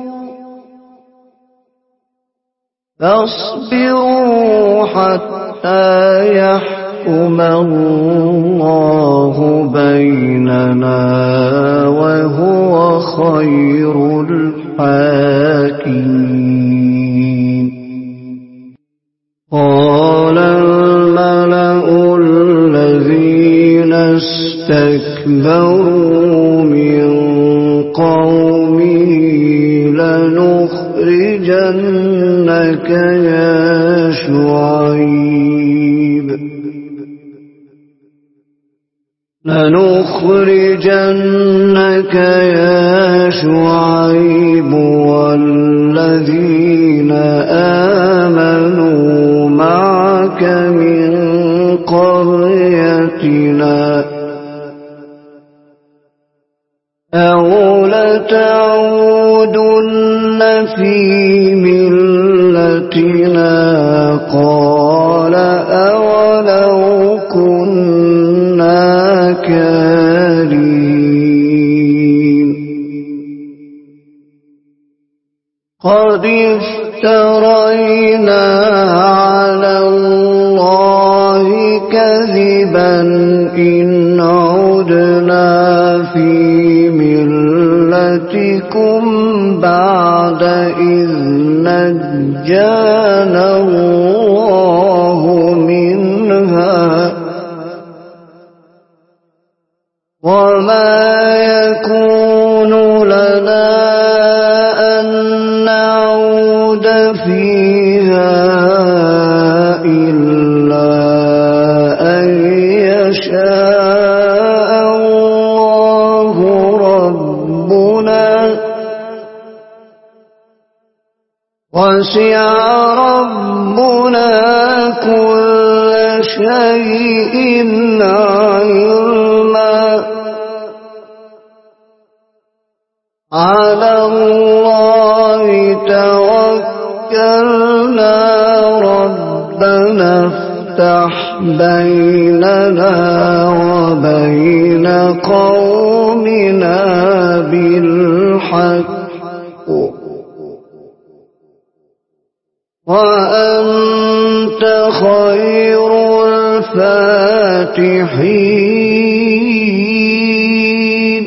فَاصْبِرُوا حَتَّىٰ يَحْكُمَ اللَّهُ بَيْنَنَا وَهُوَ خَيْرُ الْحَاكِمِينَ قَالَ الْمَلَأُ الَّذِينَ اسْتَكْبَرُوا مِن قَوْمِهِ لَنُخْرِجَنَّكَ يَا شُعَيْبُ لَنُخْرِجَنَّكَ يَا شُعَيْبُ وَالَّذِينَ آمَنُوا مَعَكَ مِن قَرْيَتِنَا أَوْ لَتَعُودُنَّ فِي مِلَّتِنَا قَالَ أَوَلَوْ كُنَّا كَارِهِينَ قَدِ افْتَرَيْنَا عَلَى اللَّهِ كَذِبًا إِنْ عُدْنَا فِي مِلَّتِكُمْ بَعْدَ إِذْ نَجَّانَا اللَّهُ مِنْهَا وَمَا يَكُونُ لَنَا وسع ربنا كل شيء علما على الله توكلنا ربنا افتح بيننا وبين قومنا بالحق وأنت خير الفاتحين.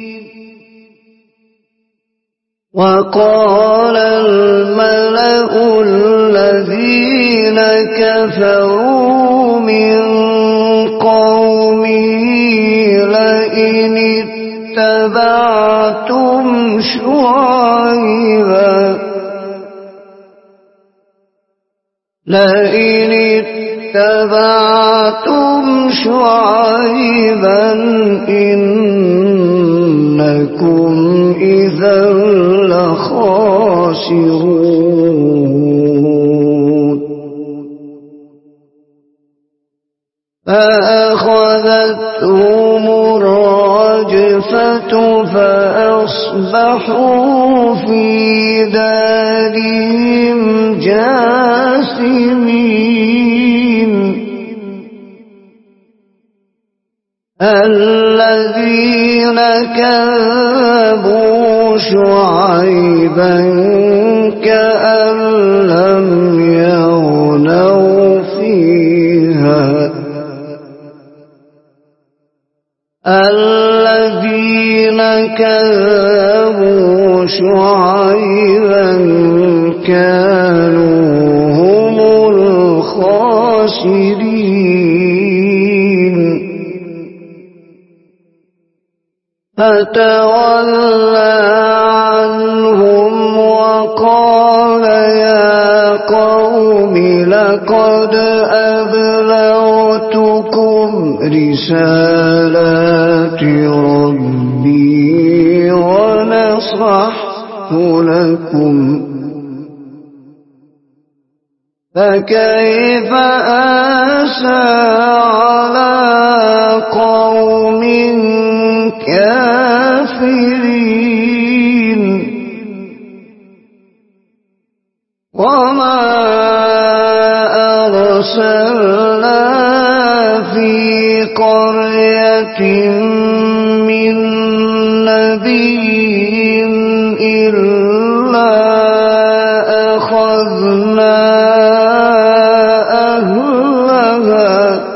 وقال الملأ الذين كفروا من قومه لئن اتبعتم شعيبا لئن اتبعتم شعيبا إنكم إذا لخاسرون. فأخذتهم الرجفة فأصبحوا في دارهم جاثمين. الذين كذبوا شعيبا كأن لم يغنوا فيها الذين كذبوا شعيبا كانوا هم الخاسرين. فتولى عنهم وقال يا قوم لقد أبلغتكم رسالات ربي ونصحت لكم فكيف آسى على قوم كافرين. وما أرسلنا في قرية من نبي إلا أخذنا أهلها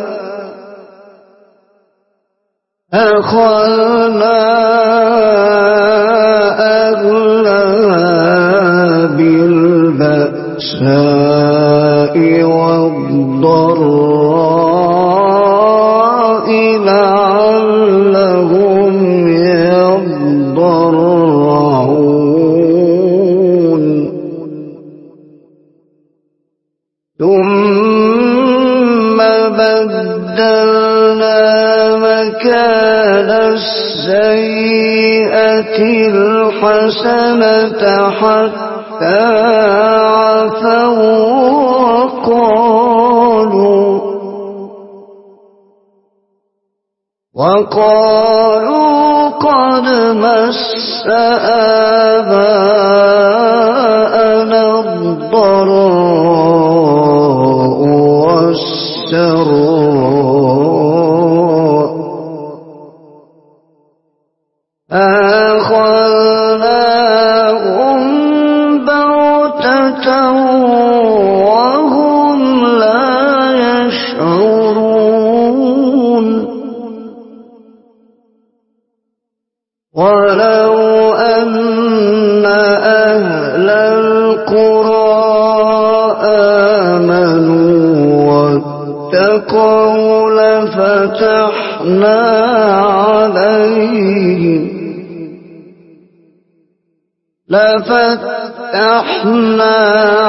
أخذنا أهلها بالبأساء والضراء لعلهم يضرعون. ثم بدلنا مكان السيئة الحسنة حتى عفوا وقالوا وقالوا قد مس آباءنا الضراء والسراء أخذناهم بغتة وهم لا يشعرون. ولو أن أهل القرى آمنوا واتقوا لفتحنا عليهم لفتحنا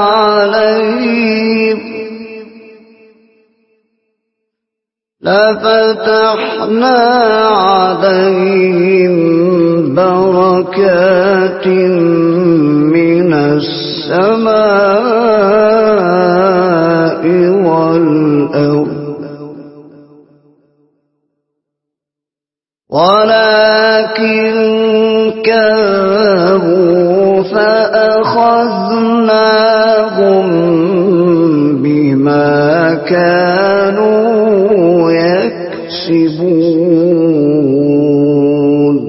عليهم لفتحنا عليهم بركات من السماء ولكن كذبوا فأخذناهم بما كانوا يكسبون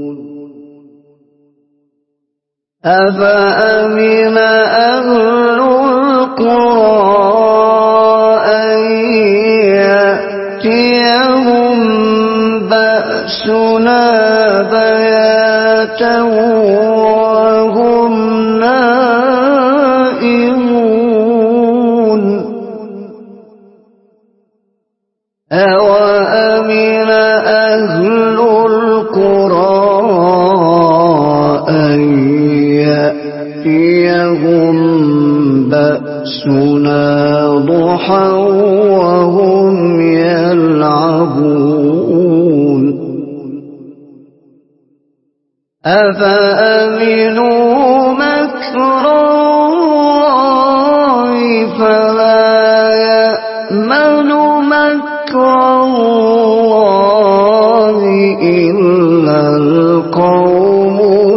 أفأمن أهل القرى أن يأتيهم بأسنا بياتا وهم نائمون أوأمن أهل القرى أن يأتيهم بأسنا ضحى وهم يلعبون أفأمنوا مكر الله فلا يأمن مكر الله إلا القوم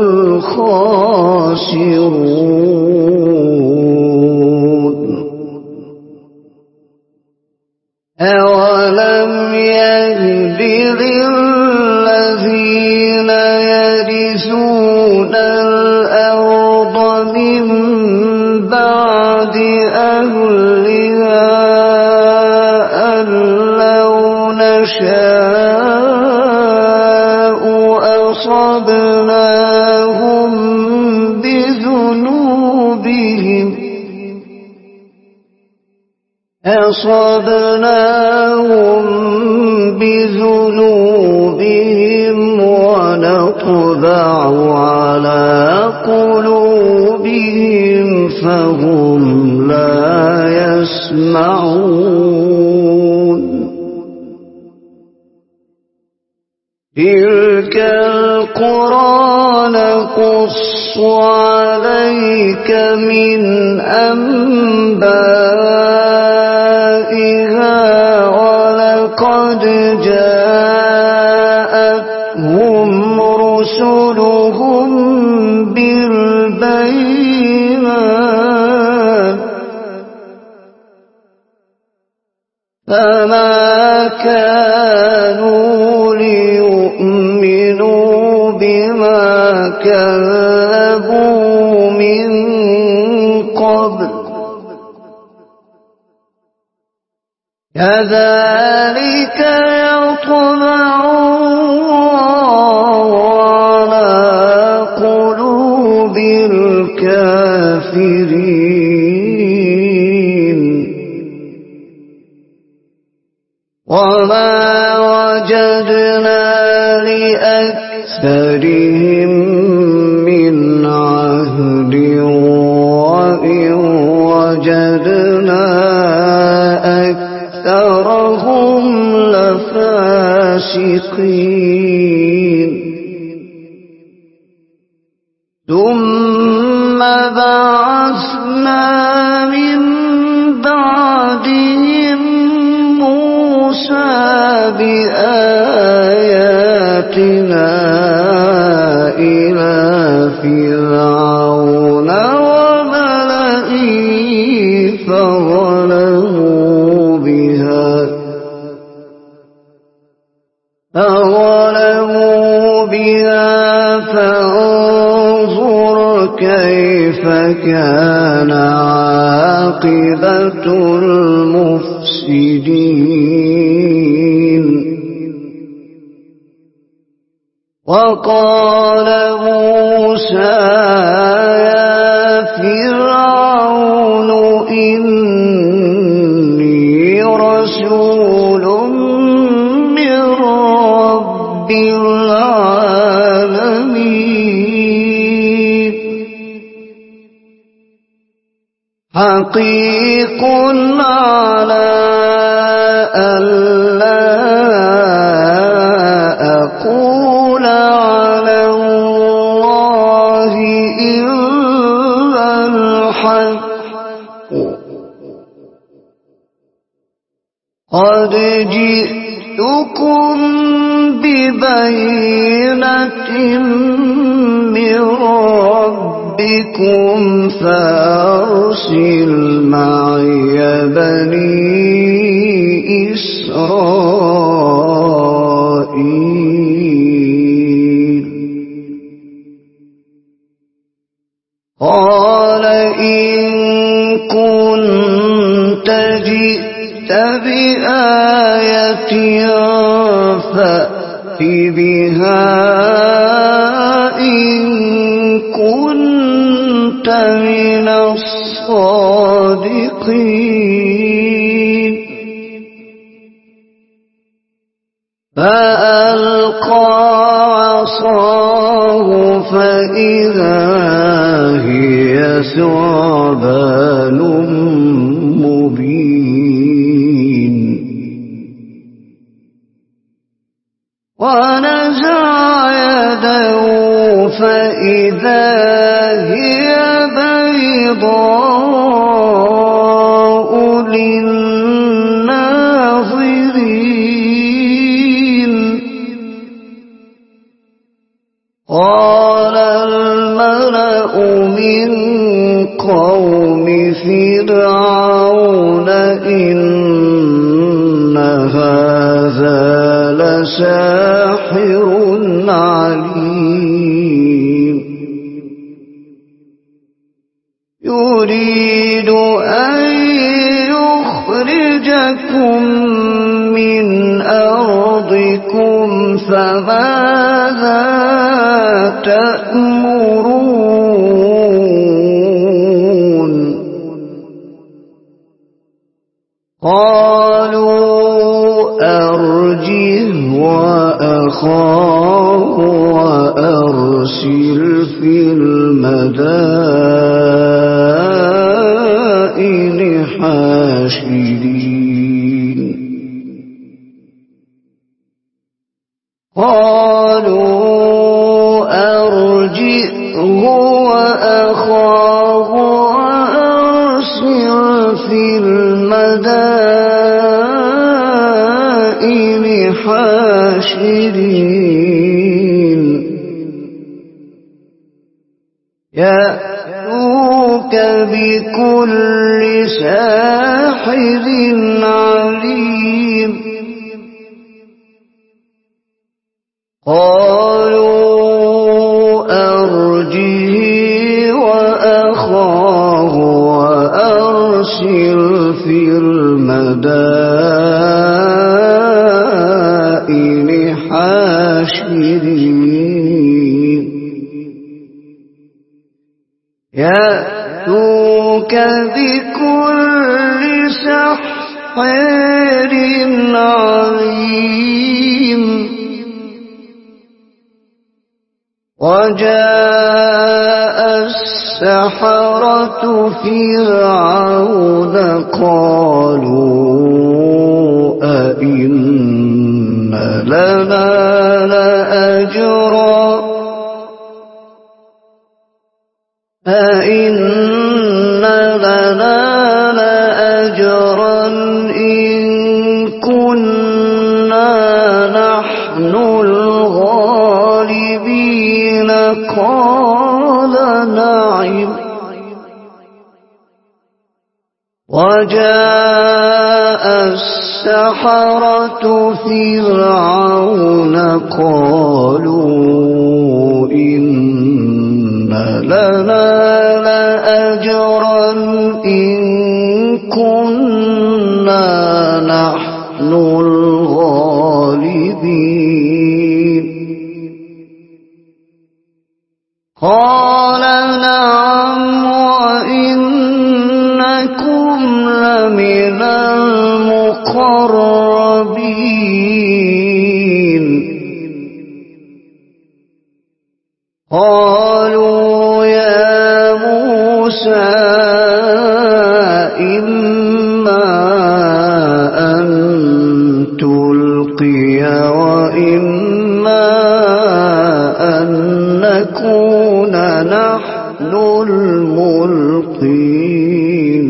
الخاسرون أولم يهد للذين يرثون الأرض من بعد أهلها أن لو نشاء أصبناهم بذنوبهم أصبناهم بذنوبهم ونطبع على قلوبهم فهم لا يسمعون تلك القرى نقص عليك من أنبائها ولقد جاءتهم رسلهم بالبينات فما كانوا ليؤمنوا بما كذبوا من قبل كذلك يطبع الله على قلوب الكافرين وما وجدنا لأكثرهم من عهد وإن وجدنا أكثرهم لفاسقين ثم بعثنا من بعدهم موسى بآياتنا إلى فرعون وملئه فظلموا بها فظلموا بها فانظر كيف كان عاقبة المفسدين وقال موسى يا فرعون إني رسول من رب العالمين حقيق على ألا أقول على الله إلا الحق قد جئتكم ببينة بَيِّنَةٍ مِّن رَّبِّكُمْ فَأَرْسِلْ مَعِيَ بَنِي إِسْرَائِيلَ قَالَ إِن كُنتَ جِئْتَ بِآيَةٍ فَأْتِ بِهَا إِن كُنتَ مِنَ الصَّادِقِينَ فَأَلْقَىٰ عَصَاهُ فَإِذَا هِيَ ثُعْبَانٌ مُّبِينٌ وَنَزَعَ يَدَهُ فَإِذَا هِيَ بَيْضَاءُ لِلنَّاظِرِينَ قَالَ الْمَلَأُ مِن قَوْمِ فِرْعَوْنَ إِنَّ هَٰذَا لَسَاحِرٌ عَلِيمٌ يُرِيدُ أَن يُخْرِجَكُم مِّنْ أَرْضِكُمْ فَمَاذَا تَأْمُرُونَ قَالُوا أَرْجِهْ وَأَخَاهُ وَأَرْسِلْ فِي الْمَدَائِنِ حَاشِرِينَ قَالُوا أَرْجِهْ وَأَخَاهُ وَأَرْسِلْ فِي الْمَدَائِنِ حَاشِرِينَ يَأْتُوكَ بِكُلِّ سَاحِرٍ عَلِيمٍ قَالُوا أَرْجِهِ وَأَخَاهُ وَأَرْسِلْ فِي الْمَدَائِنِ حَاشِرِينَ يَأْتُوكَ بِكُلِّ سَحَّارٍ عَلِيمٍ وَجَاءَ السَّحَرَةُ فِرْعَوْنَ قَالُوا أَإِنَّ لَنَا لَأَجْرًا أَإِنَّ لَنَا لَأَجْرًا إِن كُنَّا نَحْنُ الْغَالِبِينَ قَالَ نَعَمْ وَجَاءَ السَّحَرَةُ فِرْعَوْنَ قَالُوا إِنَّ لَنَا لَأَجْرًا إِن كُنَّا نَحْنُ الْغَالِبِينَ قَالَ نَعَمْ وَإِنَّكُمْ لَمِنَ الْمُقَرَّبِينَ قَالُوا يَا مُوسَىٰ إِمَّا أَن تُلْقِيَ وَإِمَّا أَن نَّكُونَ نَحْنُ الْمُلْقِينَ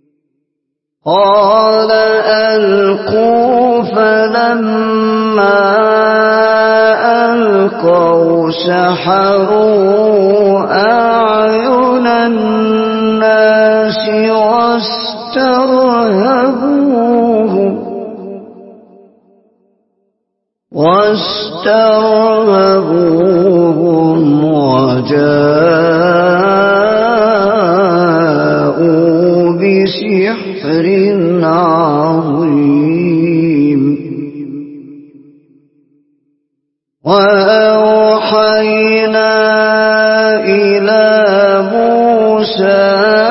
قَالَ أَلْقُوا فَلَمَّا ألقوا سحروا أعين الناس واسترهبوهم واسترهبوهم وجاءوا بسحر عظيم. وأوحينا إلى موسى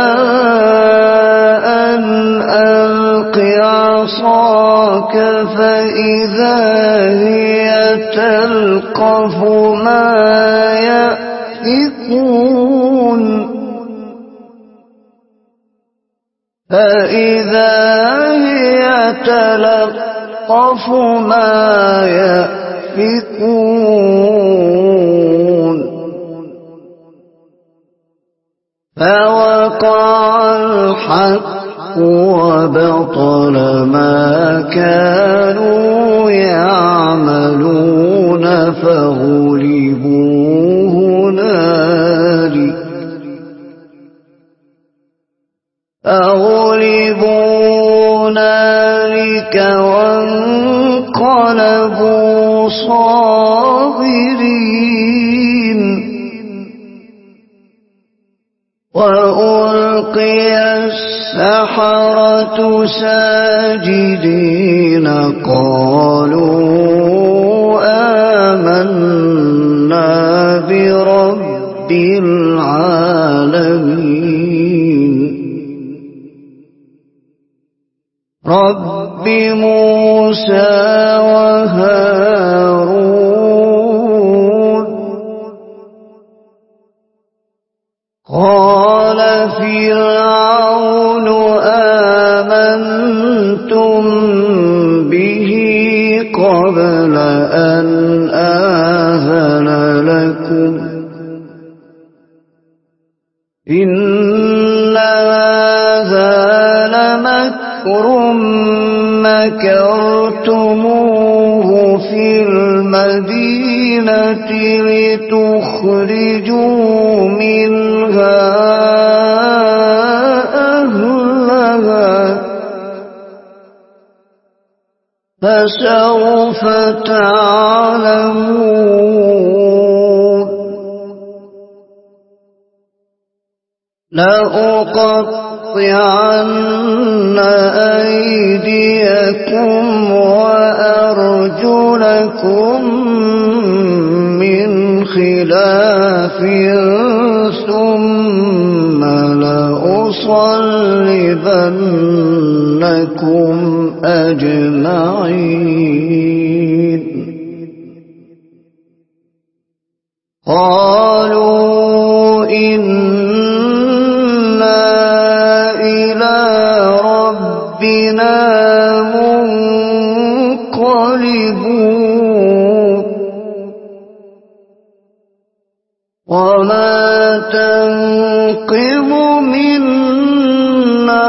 أن ألق عصاك فإذا هي تلقف ما يأفكون فإذا هي تلقف ما يأفكون فوقع الحق وبطل ما كانوا يعملون فغلبوا هنالك فغلبوا هنالك وانقلبوا صاغرين. وألقي السحرة ساجدين قالوا آمنا برب العالمين رب موسى وهارون. قال فرعون آمنتم به قبل أن آذن لكم إن هذا لمكر مكرتموه في المدينة لتخرجوا منها أهلها فسوف تعلمون. لأقطعن أيديكم وأرجلكم من خلاف ثم لأصلبنكم أجمعين. قالوا إنا إلى ربنا منقلبون. وما تنقم منا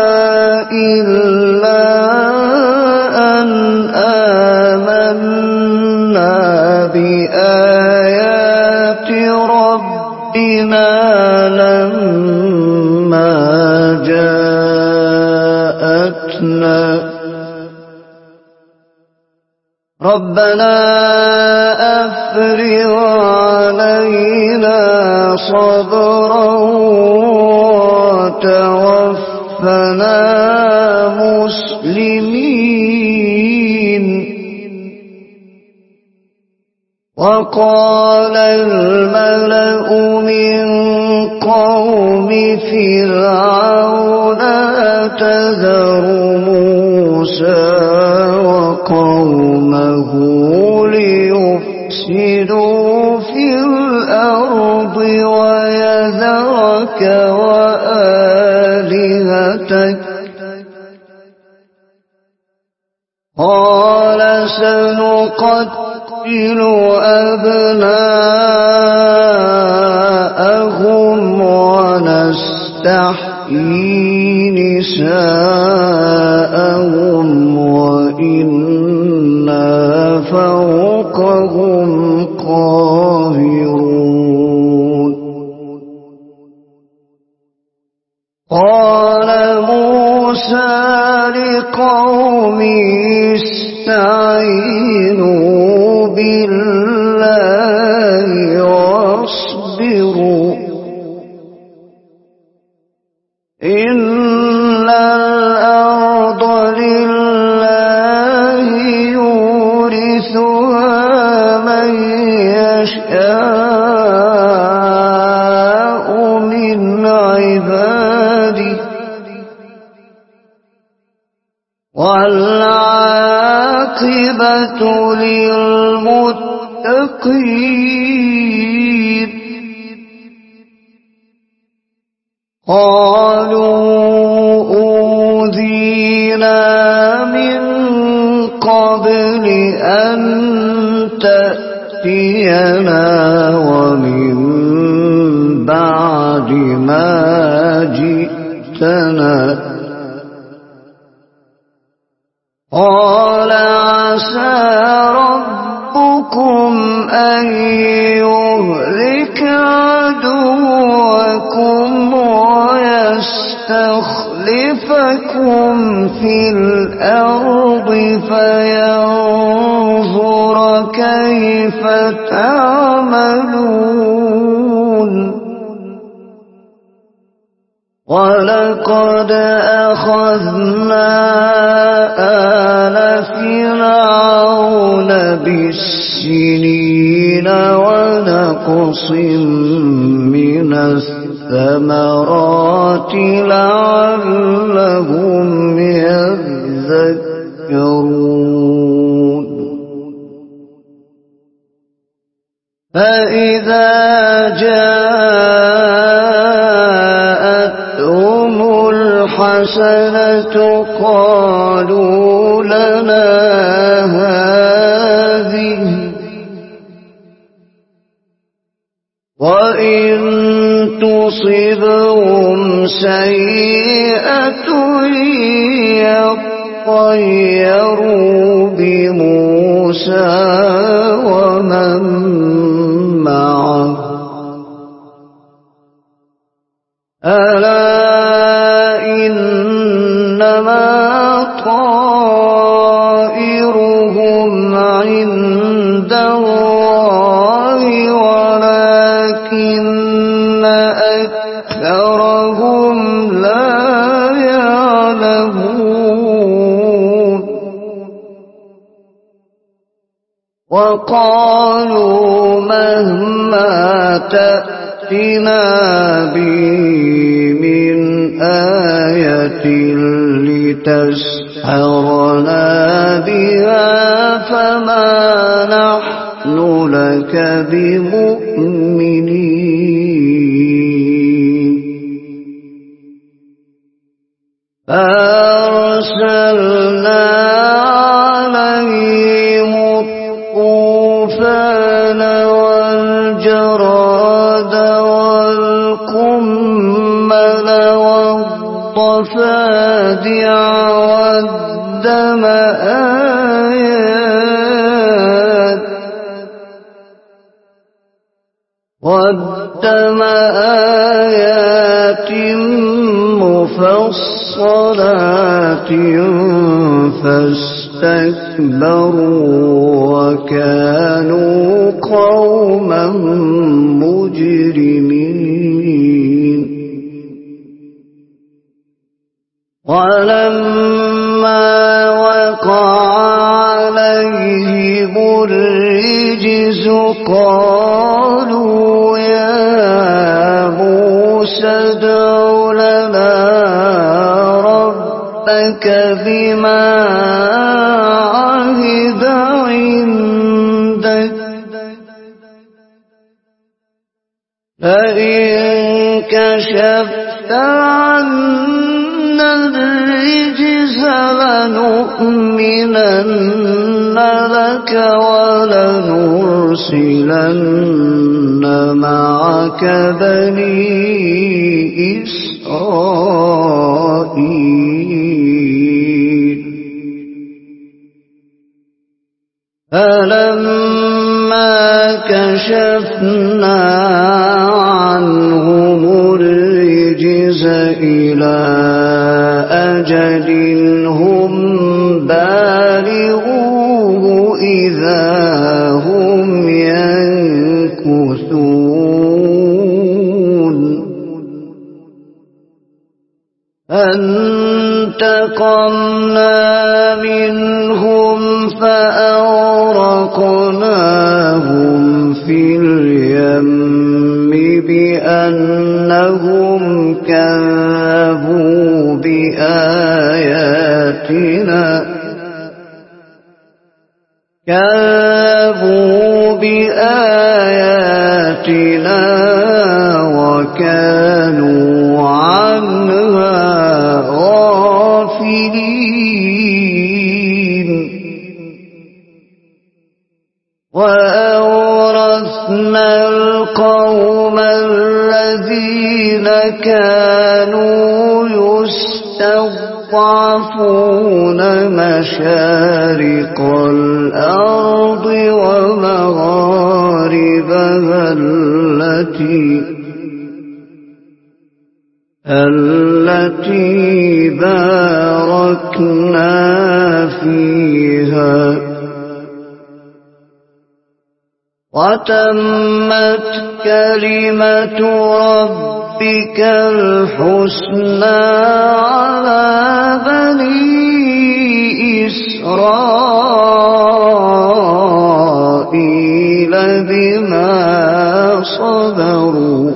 إلا أن آمنا بآيات ربنا لما جاءتنا ربنا أفرغ علينا صبرا وتوفنا مسلمين. وقال الملأ من قوم فرعون أتذر موسى وقومه ليفسدوا في الأرض ويذرك وآلهتك قال سنقتل أبناءهم ونستحيي نساءهم وإنا فوقهم قادرون. قال موسى لقومه استعينوا بالله واصبروا إن الأرض لله يورثها من يشاء من عباده والعاقبة للمتقين قالوا أوذينا من قبل أن تأتينا ومن بعد ما جئتنا قال عسى ربكم أن يهلك عدوكم ويستخلفكم في الأرض فينظر كيف تعملون ولقد أخذنا آل فرعون بالسنين ونقص من الثمرات لعلهم يذكرون فإذا جاءتهم الحسنة قالوا لنا هذه وإن تصبهم سيئة يطيروا بموسى ومن معه ألا إنما طائرهم عند الله ولكن أكثرهم لا يعلمون وقالوا مهما تأتنا به من آية لتسحرنا بها فما نحن لك بمؤمنين فأرسلنا عليهم الطوفان والجراد والقمل والضفادع والدم آيات والدم آيات مفصلات فاستكبروا وكانوا قوما مجرمين ولما وقع عليهم الرجز قالوا يا موسى ادع لنا ربك بما عهد عندك فإن كشفت عنا الرجز لنؤمنن لك ولنرسلن معك بني إسرائيل فلما كشفنا عنهم الرجز إلى أجل هم بالغوه إذا هم ينكثون فانتقمنا منهم فأغرقناهم في اليم بأنهم كذبوا بآياتنا كذبوا بآياتنا وكانوا عنها غافلين وأورثنا القوم الذين كانوا يستضعفون مشارق الأرض ومغاربها التي التي باركنا فيها وتمت كلمة ربك الحسنى على بني إسرائيل بما صبروا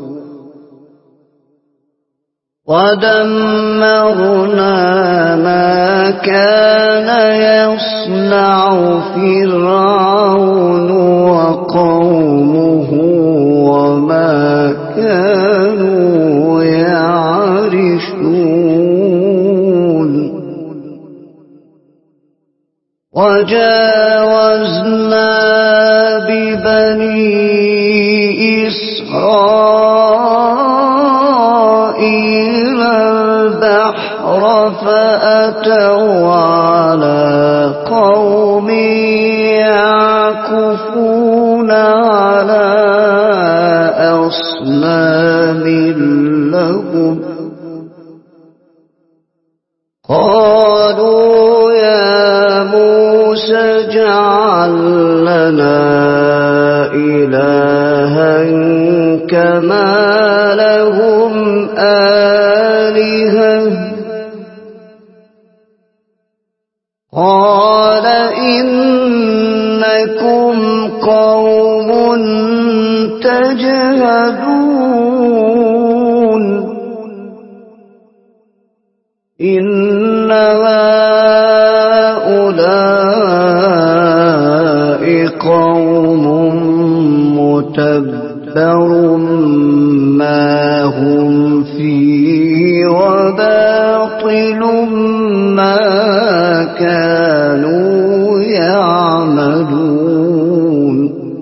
ودمرنا ما كان يصنع فرعون وقومه وما كانوا يعرشون وجاوزنا ببني إسرائيل البحر فأتوا على قوم يعكفون على أصنام لهم قالوا يا موسى اجعل لنا إلها كما لهم آلهة قال إنكم قوم تجهلون إن هؤلاء قوم متبر ما هم فيه وباطل ما كانوا يعملون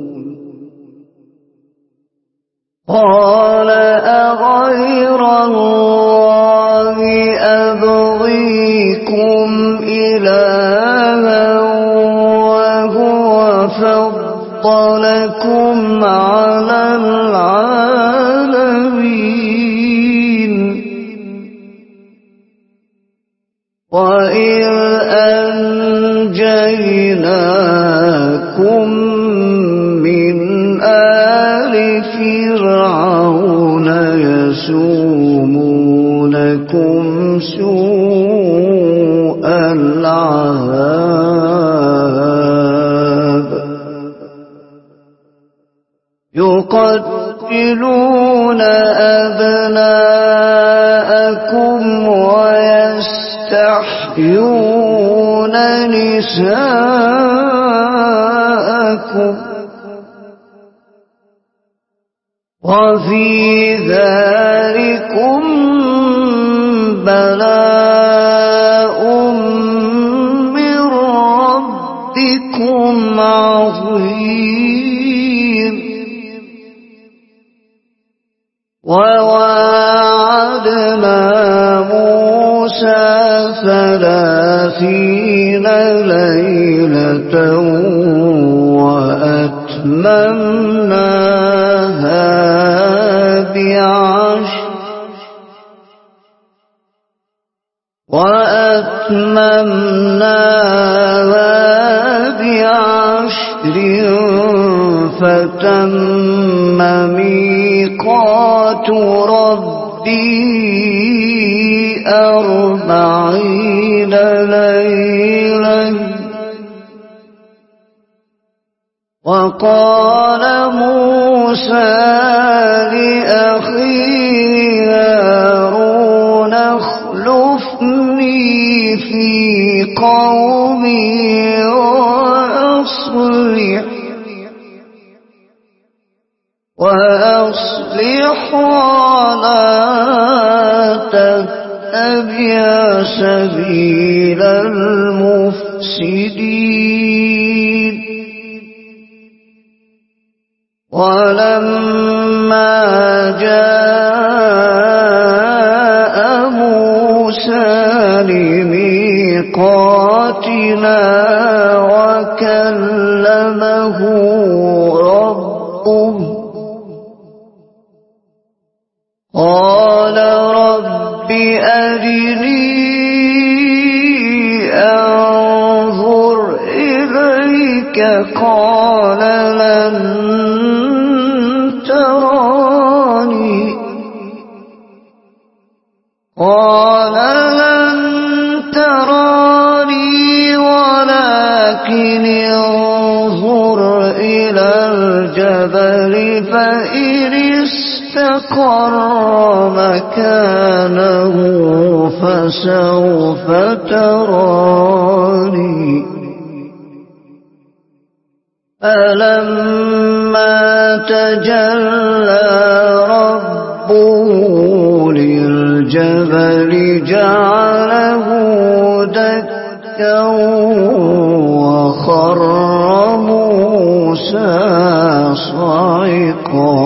قال أغير الله أبغيكم إلها وهو فضلكم على العالمين وإذ أنجيناكم من آل فرعون يسومونكم سوء العذاب يقتلون أبناءكم ويستحيون نساءكم وفي ذلكم بلاء من ربكم عظيم وواعدنا موسى ثلاثين ليلة وأتممناها بعشر وأتممناها بعشر فتم ميقات ربي أربعين ليلة وقال موسى لأخيه هارون اخلفني في قومي وأصلح وأصلح ولا تتبع سبيل المفسدين ولما جاء موسى لميقاتنا وكلمه ربه قال رب أرني أنظر إليك قال لن تراني قال لن تراني ولكن انظر إلى الجبل فإن استقر مكانه فسوف تراني فلما تجلى ربه للجبل جعله دكا وخر موسى صعقا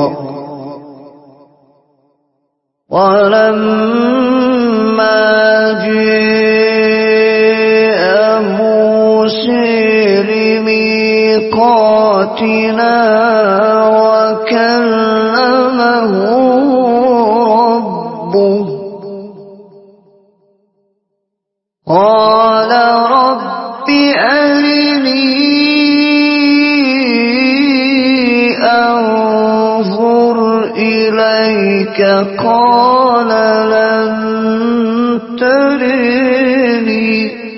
ولما جاء موسى لميقاتنا وكلمه ربه قال رب أرني أنظر إليك قال لن ترني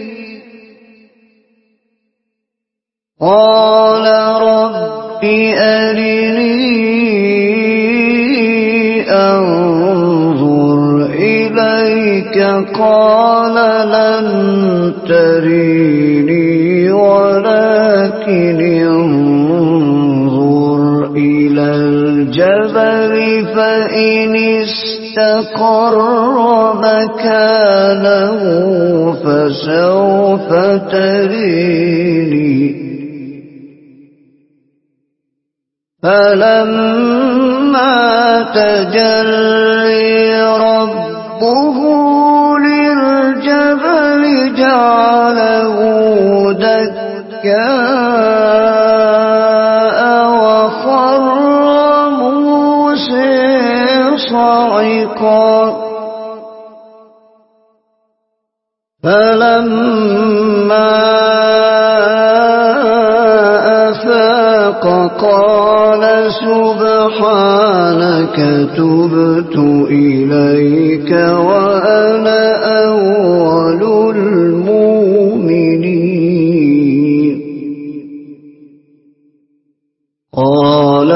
قال رب أرني أنظر إليك قال لن ترني ولكن انظر إلى الجبل فإن استقر مكانه فسوف تريني فلما تجلي ربه للجبل جعله دكا وخر موسى صعقا فلما أفاق قال سبحانك تبت إليك وأنا أول المؤمنين قال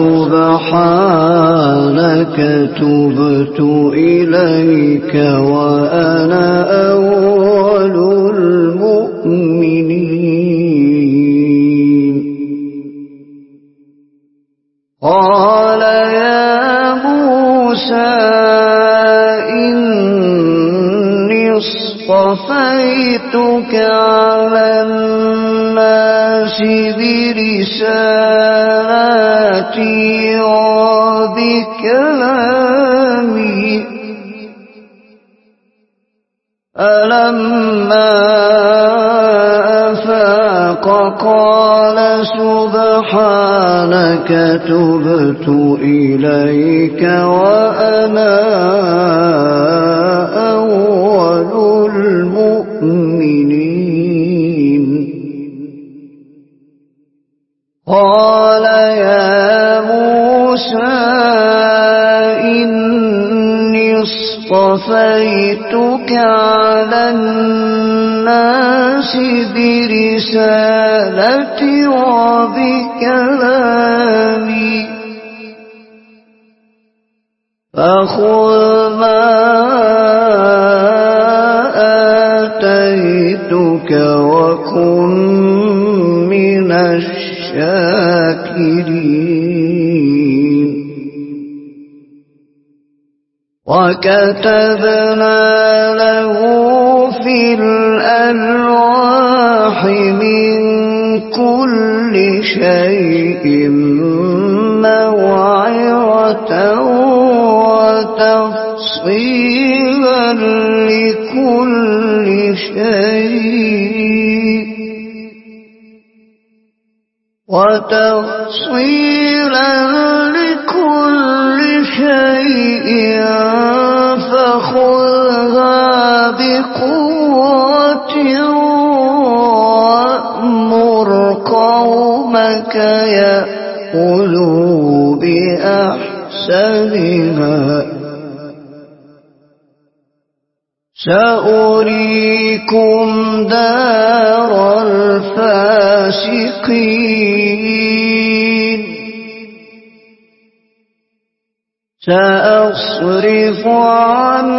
سبحانك تبت إليك وأنا أول المؤمنين قال يا موسى إني اصطفيتك على الناس برسالاتي وبكلامي فلما أفاق قال سبحانك تبت إليك وأنا أول اصطفيتك على الناس برسالتي وبكلامي فخذ ما آتيتك وكن من الشاكرين. وكتبنا له في الألواح من كل شيء موعظة وتفصيلا لكل شيء وتفصيلا لكل شيء فخذها بقوة وأمر قومك يأخذوا بأحسنها سأريكم دار الفاسقين. سأصرف عن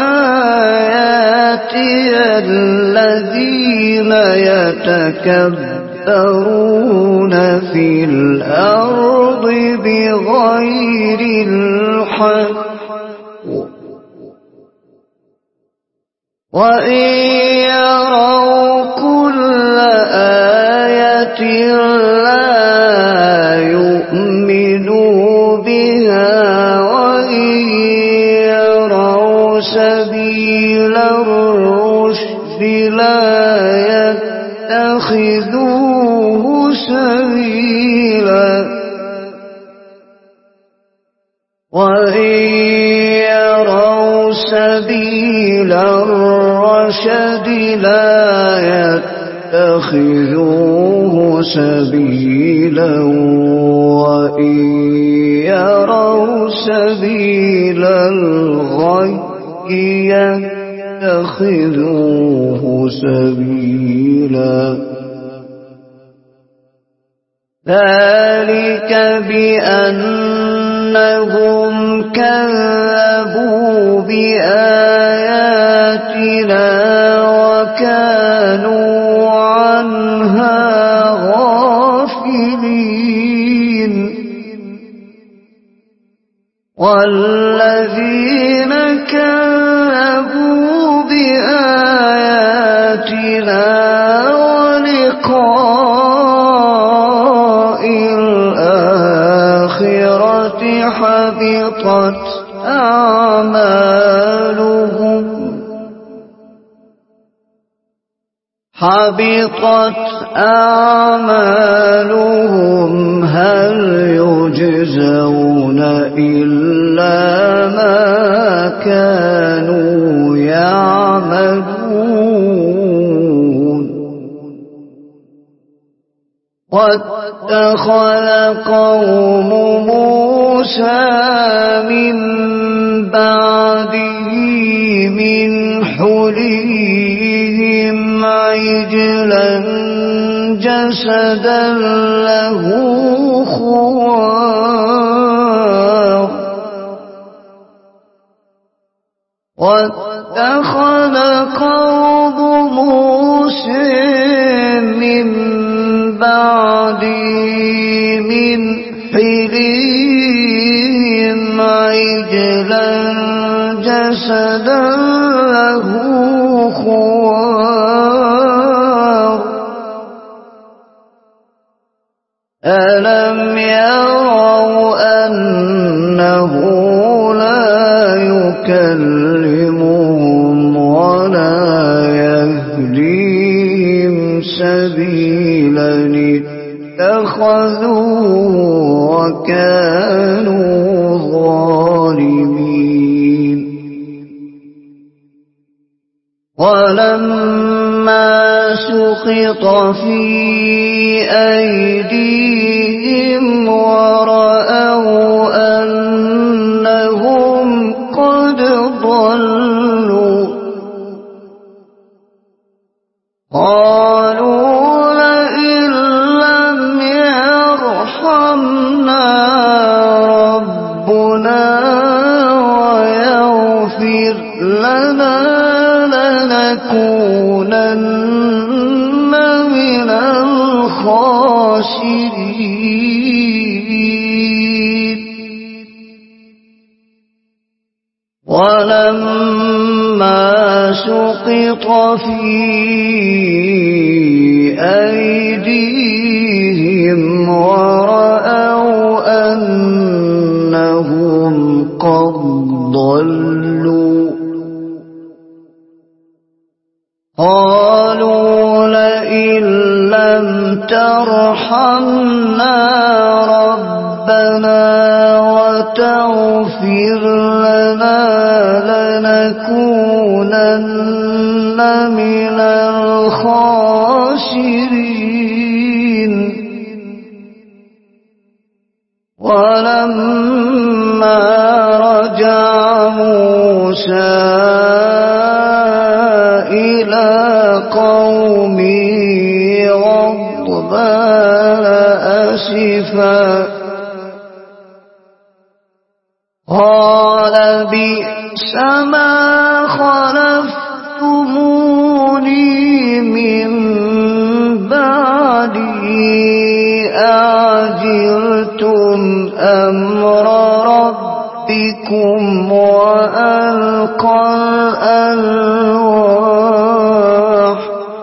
آياتي الذين يتكبرون في الأرض بغير الحق وإن يروا كل آية لا يؤمنوا بها وإن يروا سبيل الرشد لا يتخذوه سبيلا وإن يروا سبيل الرشد لا يتخذوه سبيلا وإن يروا سبيل الغي يتخذوه سبيلا. ذلك بأنهم كذبوا بآياتنا وكانوا عنها غافلين. والذين كذبوا بآياتنا ولقاء الآخرة حبطت أعمالهم حبطت أعمالهم هل يجزون إلا ما كانوا يعملون. واتخذ قوم موسى من بعده من حليهم عجلا جسدا له خوار واتخذ قوم موسى من بعده من حليهم عجلا جسدا له خوار ألم يروا أنه لا يكلمهم ولا يهديهم سبيلا اتخذوه وكانوا ظالمين. ولما سقط في أيديهم ورأوا أنهم قد ولما سقط في أيديهم ورأوا أنهم قد ضلوا قالوا لئن لم ترحمنا ربنا وتغفر لنا لنكونن من الخاسرين. ولما رجع موسى إلى قومه غضبان أسفا قال بئس ما خلفتموني من بعدي أعجلتم أمر ربكم وألقى الألواح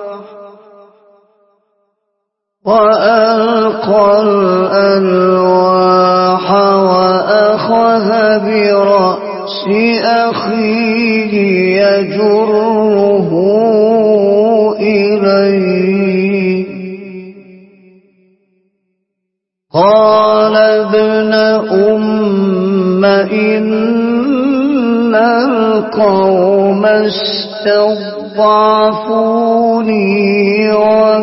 وألقى الألواح وأخذ برأس أخيه يجره إليه قال ابن أم إن القوم استضعفوني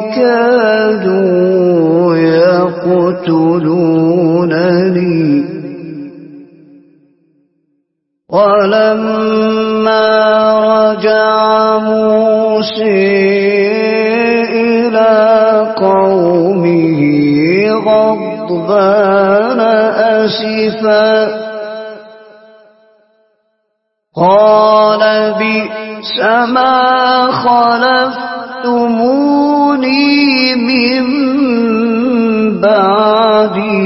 وكادوا يقتلونني ولما رجع موسى إلى قومه غضبان أسفا قال بئس ما خلفتموني من بعدي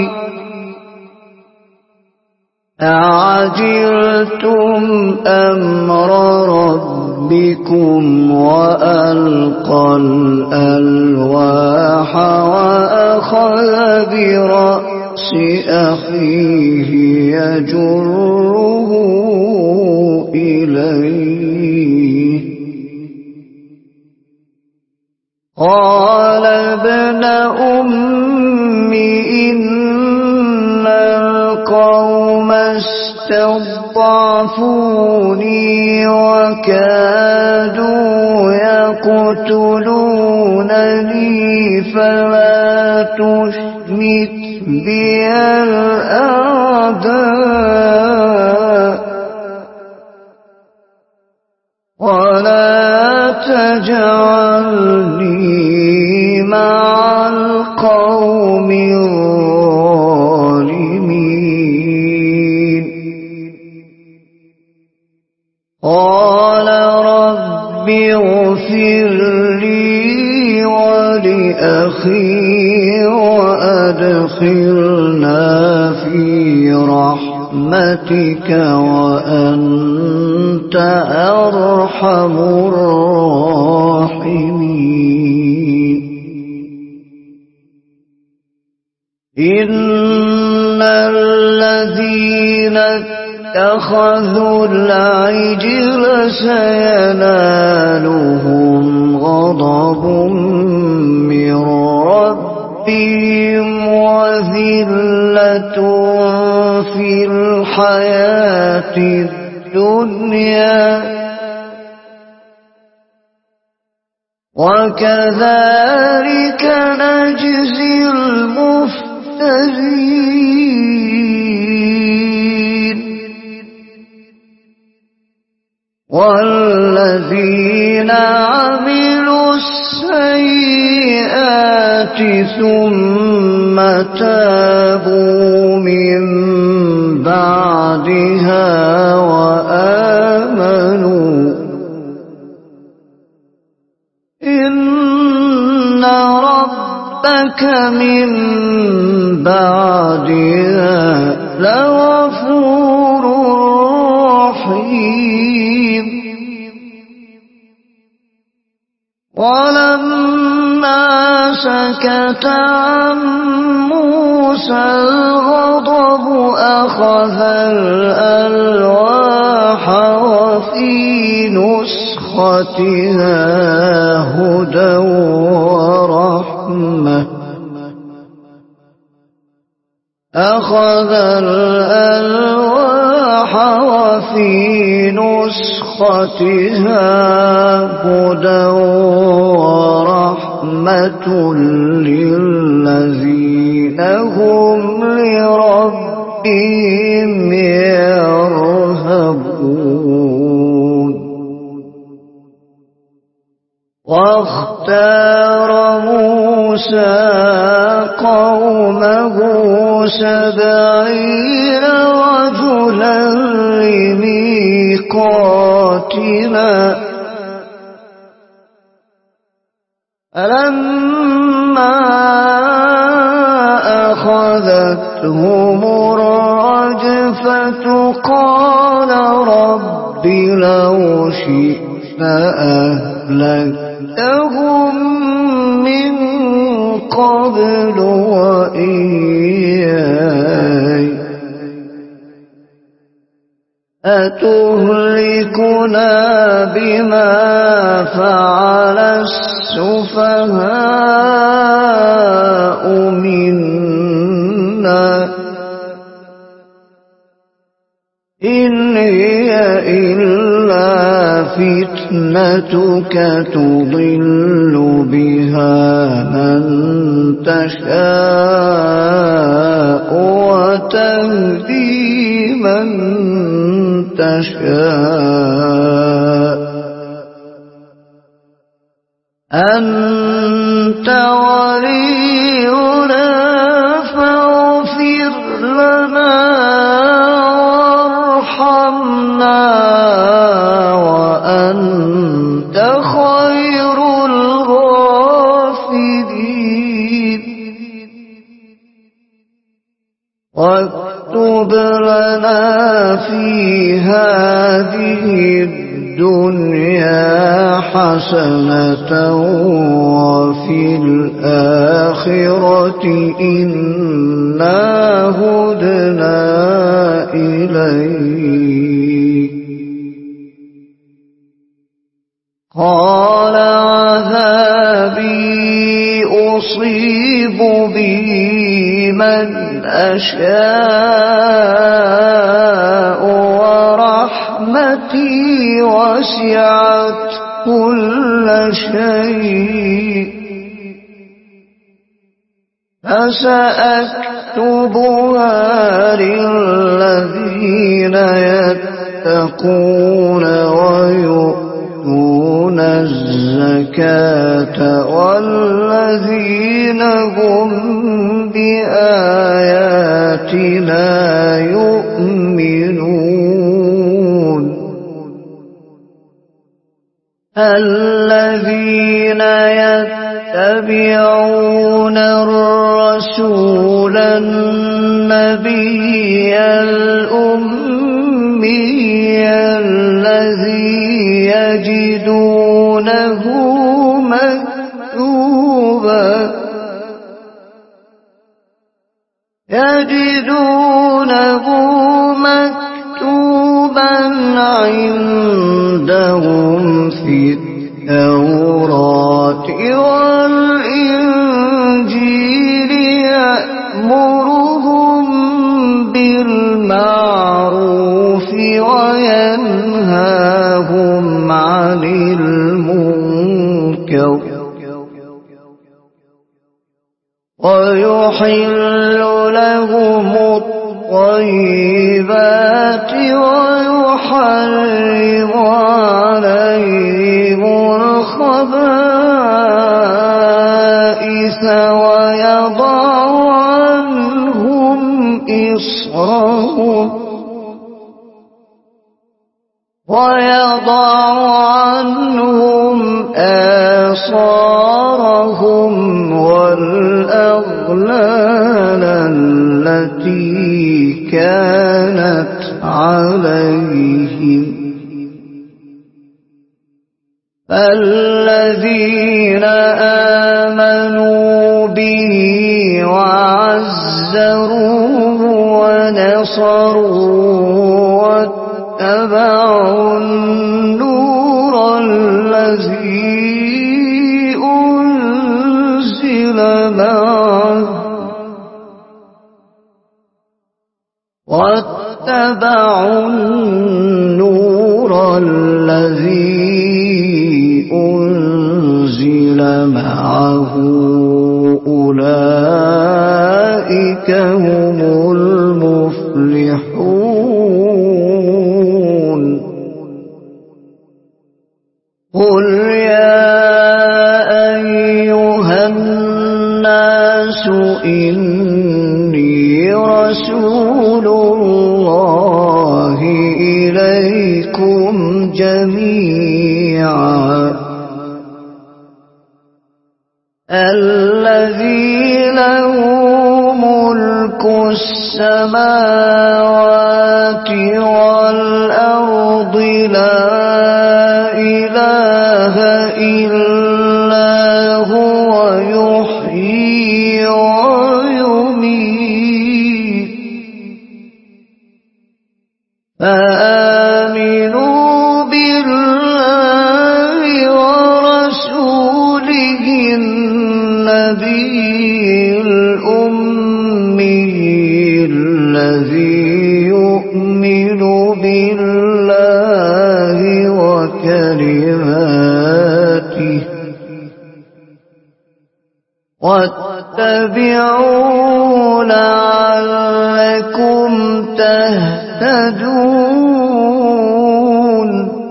أعجلتم أمر ربكم وألقى الألواح وأخذ برأس أخيه يجره إليه قال ابن أم إن القوم استضعفوني وكادوا يقتلونني فلا تشمت بي الأعداء ولا تجعلني مع القوم الظالمين قال رب اغفر لي ولأخي وأدخلنا في رحمتك وأنت أرحم الراحمين إن الذين اتخذوا العجل سينالهم غضب من ربهم وذلة في الحياة الدنيا وكذلك نجزي المفترين والذين عملوا السيئات ثم تابوا من بعدها وآمنوا إن ربك من بعدها لغفور رحيم رحيم ولما سكت عن موسى الغضب أخذ الألواح وفي نسختها هدى ورحمة أخذ الألواح وفي نسختها هدى ورحمة للذين هم لربهم يرهبون واختار موسى قومه سبعين رجلا لميقاتنا فلما أخذتهم الرجفة قال رب لو شئت أهلكتهم من قبل وإياي أتهلكنا بما فعل السفهاء منا إن هي إلا فتنتك تضل بها من تشاء وتهدي من تشاء أنت ولينا فاغفر لنا وارحمنا وأنت خير الغافرين واكتب لنا في هذه الدنيا حسنة وفي الآخرة إنا هدنا إليك قال عذابي أصيب به من أشاء ورحمتي وسعت كل شيء فسأكتبها للذين يتقون ويؤتون الزكاة والذين هم بآياتنا يؤمنون الذين يتبعون الرسول النبي الأمي الذي يجدونه مكتوبا يجدونه مكتوبا عندهم في التوراة والإنجيل يأمرهم بالمعروف وينهاهم عن المنكر ويحل لهم الطيبات ويحرم عليهم الخبائث ويضع عنهم إصرهم ويضع عنهم آثارهم والأغلال التي كانت عليهم الذين آمنوا به وعزروه ونصروه واتبعوا النور الذي أنزل معه واتبعوا النور الذي أنزل معه أولئك هم المفلحون. قل يا أيها الناس إني رسول الله إليكم جميعا الذي له ملك السماوات والأرض لا إله إلا هو يحيي ويميت فآمنوا بالله ورسوله النبي الأمي الذي يؤمن بالله وكلماته واتبعوا لعلكم تهتدون.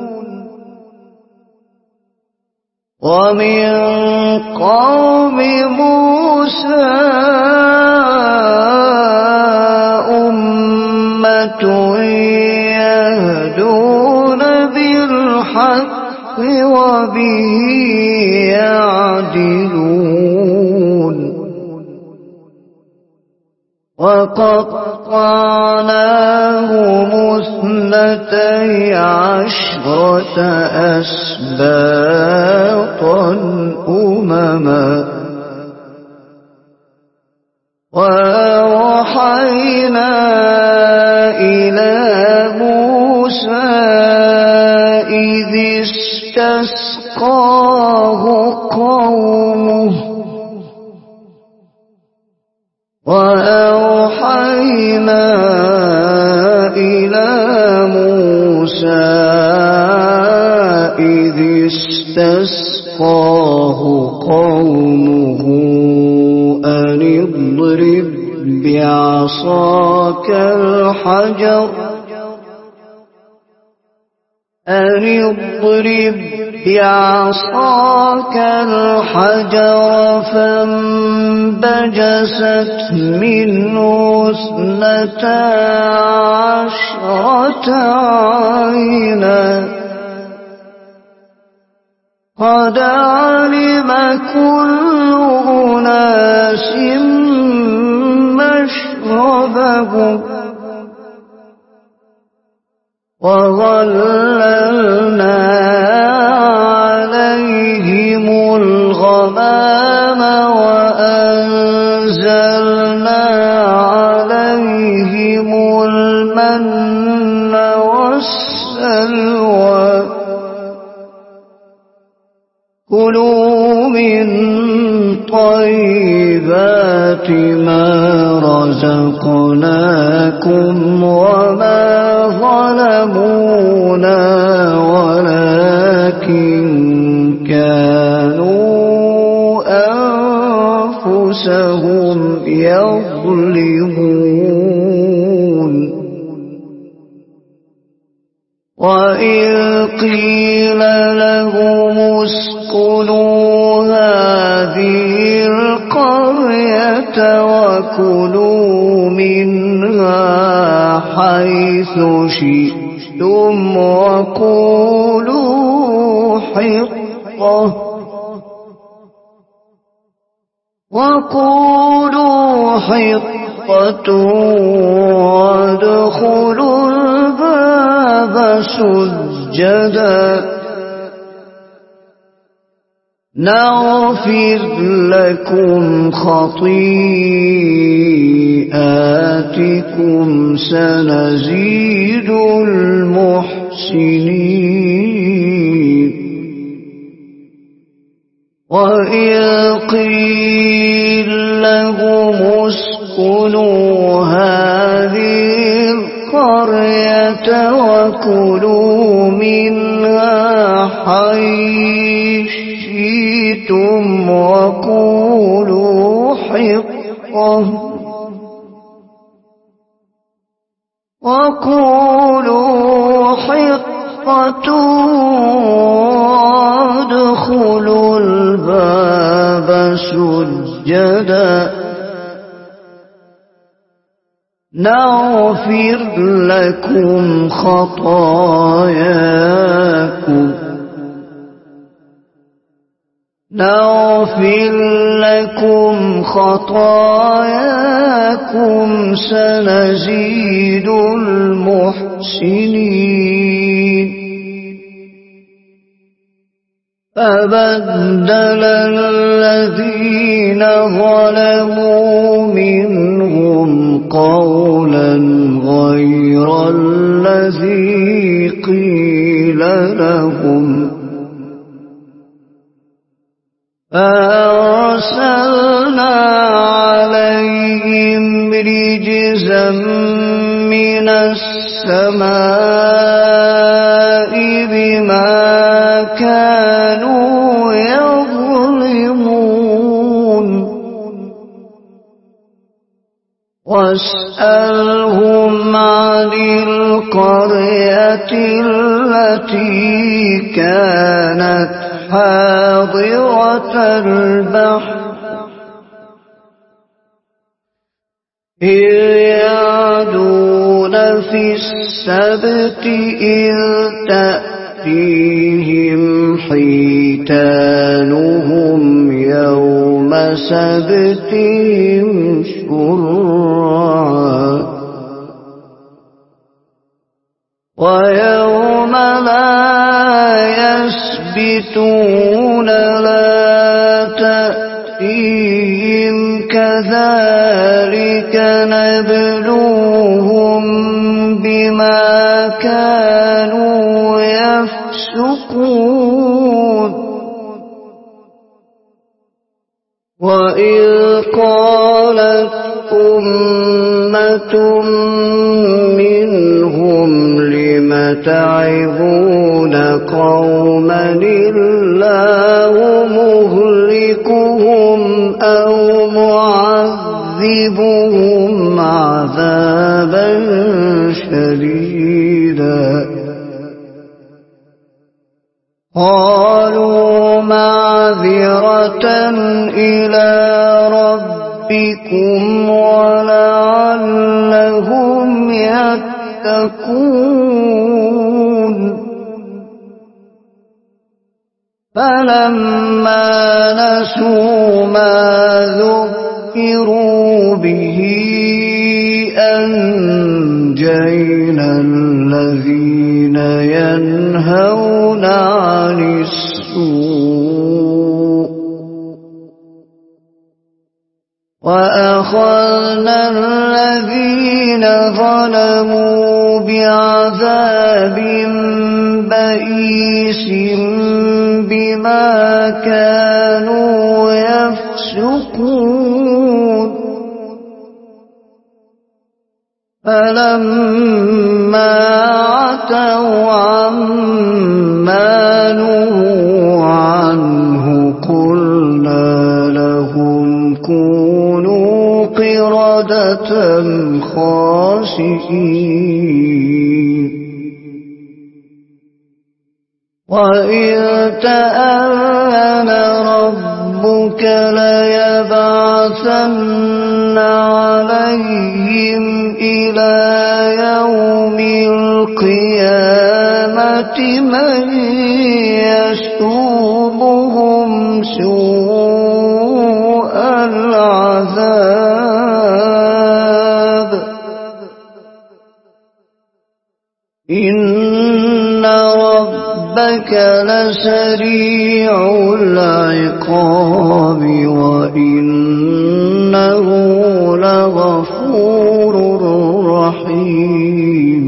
ومن قوم موسى أمة يهدون بالحق وبه يعدلون. وقطعناهم اثنتي عشرة أسباطا أمما وأوحينا إلى موسى إذ استسقاه قومه وأوحينا إلى موسى إذ استسقاه قومه أن اضرب بعصاك الحجر أن اضرب بعصاك الحجر فانبجست منه اثنتا عشرة عينا قد علم كل أناس مشربهم وظللنا عليهم الغمام وأنزلنا عليهم المن والسلوى كلوا من طيبات ما رزقناكم وما ظلمونا ولكن كانوا أنفسهم يظلمون. وإذ قيل لهم اسكنوا هذه القرية وكلوا منها حيث شئتم وقولوا حطة وقولوا حطة وادخلوا الباب الباب سجدا نغفر لكم خطيئاتكم سنزيد المحسنين وإذ قيل لهم اسكنوا هذه القرية وكلوا منها حيث شئتم وقولوا حطة وقولوا حطة وادخلوا الباب سجدا نغفر لكم خطاياكم نغفر لكم خطاياكم سنزيد المحسنين فبدل الذين ظلموا منهم قولا غير الذي قيل لهم فأرسلنا عليهم رجزا من السماء بما كانوا يظلمون واسألهم عن القرية التي كانت حاضرة البحر إذ يعدون في السبت إذ تأتيهم حيتانهم يوم سبتهم شرعا ويوم لا يسبتون لا تأتيهم كذلك نبلوهم بما كانوا يفسقون وإذ قالت أمة منهم لم تعظون قوما الله مهلكهم أو معذبهم عذابا شديدا قالوا معذرة إلى ربكم ولعلهم يتقون فلما نسوا ما ذكروا به أنجينا الذين ينهون عن السوء وأخذنا الذين ظلموا بعذاب بئيس بما كانوا يفسقون فلما عتوا عما نهوا عنه قلنا لهم كونوا قردة خاسئين وإذ تأذن ربك ليبعثن عليهم إلى يوم القيامة من يسومهم سوء العذاب إن ربك لسريع العقاب وإنه لغفور رحيم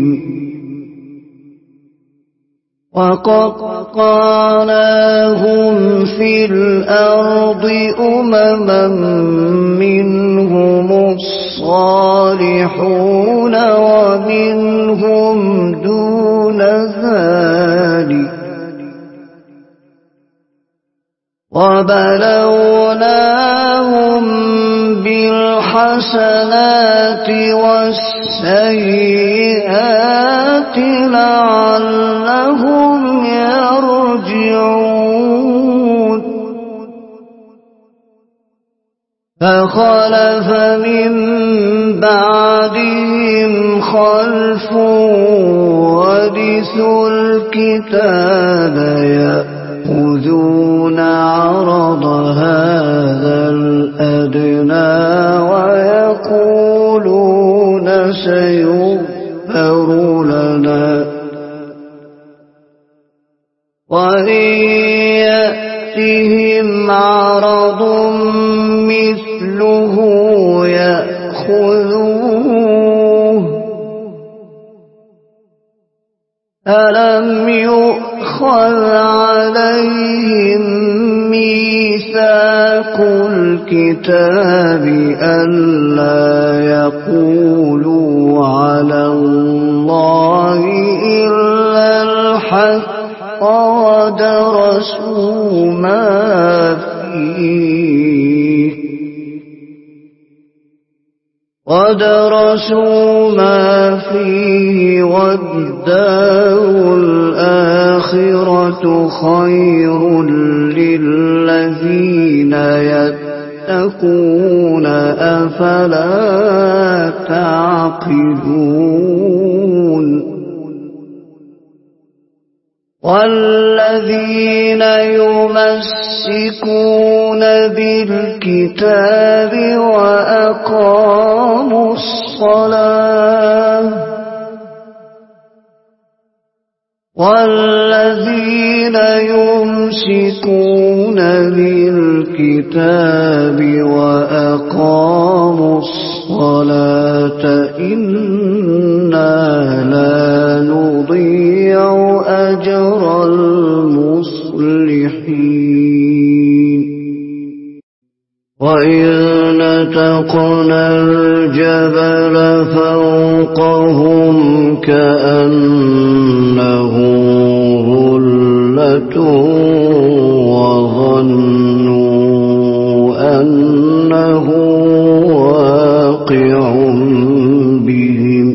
وقطعناهم في الأرض أمما منهم الصالحون ومنهم دون ذلك وبلوناهم بالحسنات والسيئات لعلهم يرجعون فخلف من بعدهم خلف ورثوا الكتاب يأخذون عرض هذا الأدنى ويقولون سيغفر لنا وإن يأتهم عرض مثله يأخذوه ألم يؤخذ عليهم ميثاق الكتاب ألا يقولوا على الله إلا الحق ودرسوا ما فيه ودرسوا ما فيه والدار الآخرة خير للذين يتقون أفلا تعقلون والذين يمسكون بالكتاب وأقاموا الصلاة والذين يمسكون بالكتاب وأقاموا الصلاة إنا لا نضيع أجر المصلحين وإذ نتقنا الجبل فوقهم كأنه ظلة وظنوا أنه واقع بهم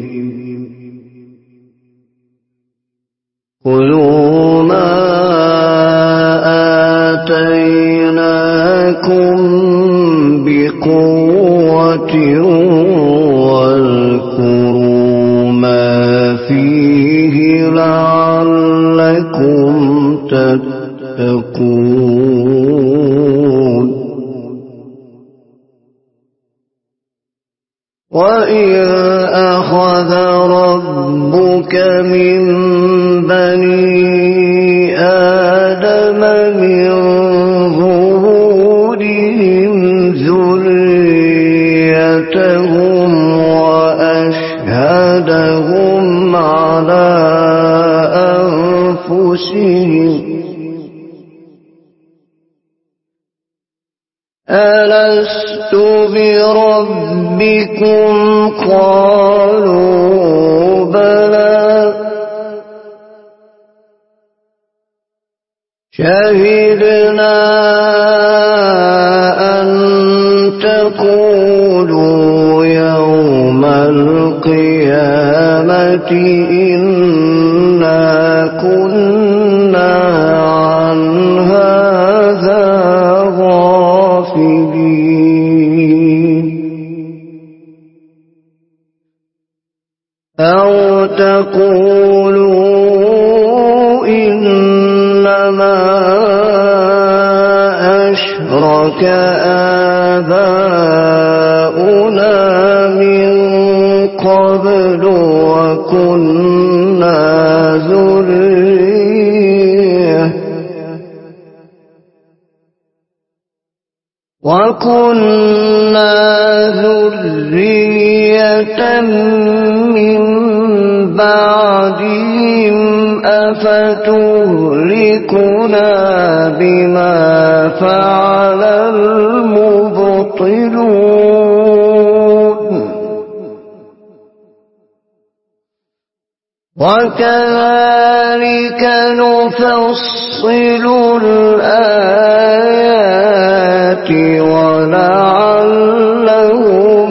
خذوا ما آتيناكم بقوة واذكروا ما فيه لعلكم تتقون وإذ أخذ ربك من بني آدم من ظهورهم ذريتهم وأشهدهم على أنفسهم ألست بربكم قالوا بلى شهدنا أن تقولوا يوم القيامة إنا كنا عن هذا غافلين أو تقولوا إنما أشرك آباؤنا من قبل وكنا ذرية وكنا ذرية من بعدهم أفتهلكنا بما فعل المبطلون وكذلك نفصل الآيات ولعلهم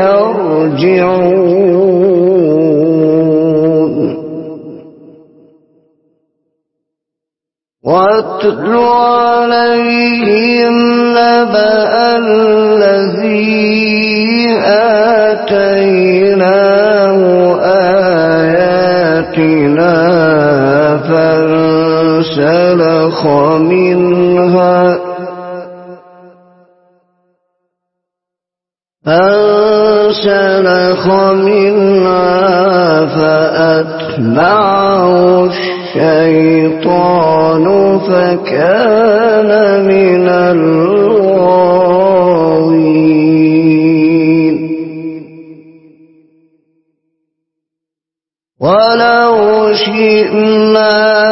يرجعون واتل عليهم نبأ الذي آتيناه آياتنا فانسلخ منها فانسلخ منها فأتبعه الشيطان فكان من الغاوين ولو شئنا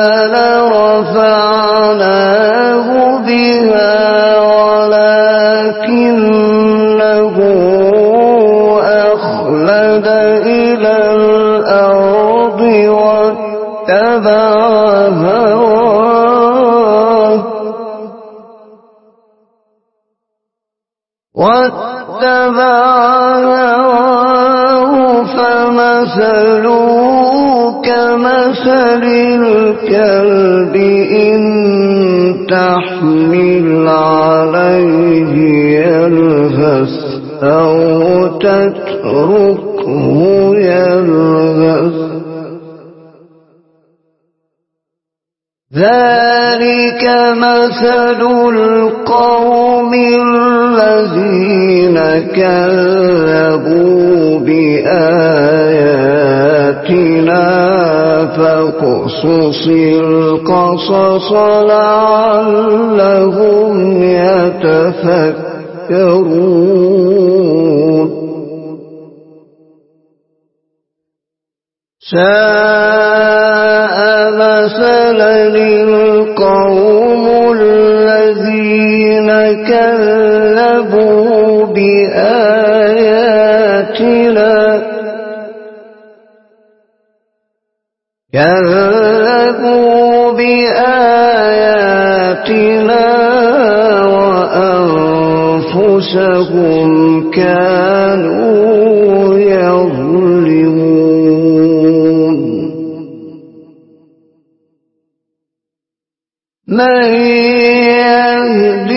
لرفعناه بها ولكنه أخلد إلى الأرض واتبع هواه واتبع هواه فمثله كمثل الكلب إن تحمل عليه يلهث أو تتركه يلهث ذلك مثل القوم الذين كذبوا بآياتنا فاقصص القصص لعلهم يتفكرون ساء مثلا القوم الذين كذبوا بآياتنا كذبوا بآياتنا وأنفسهم كانوا يظلمون من يهد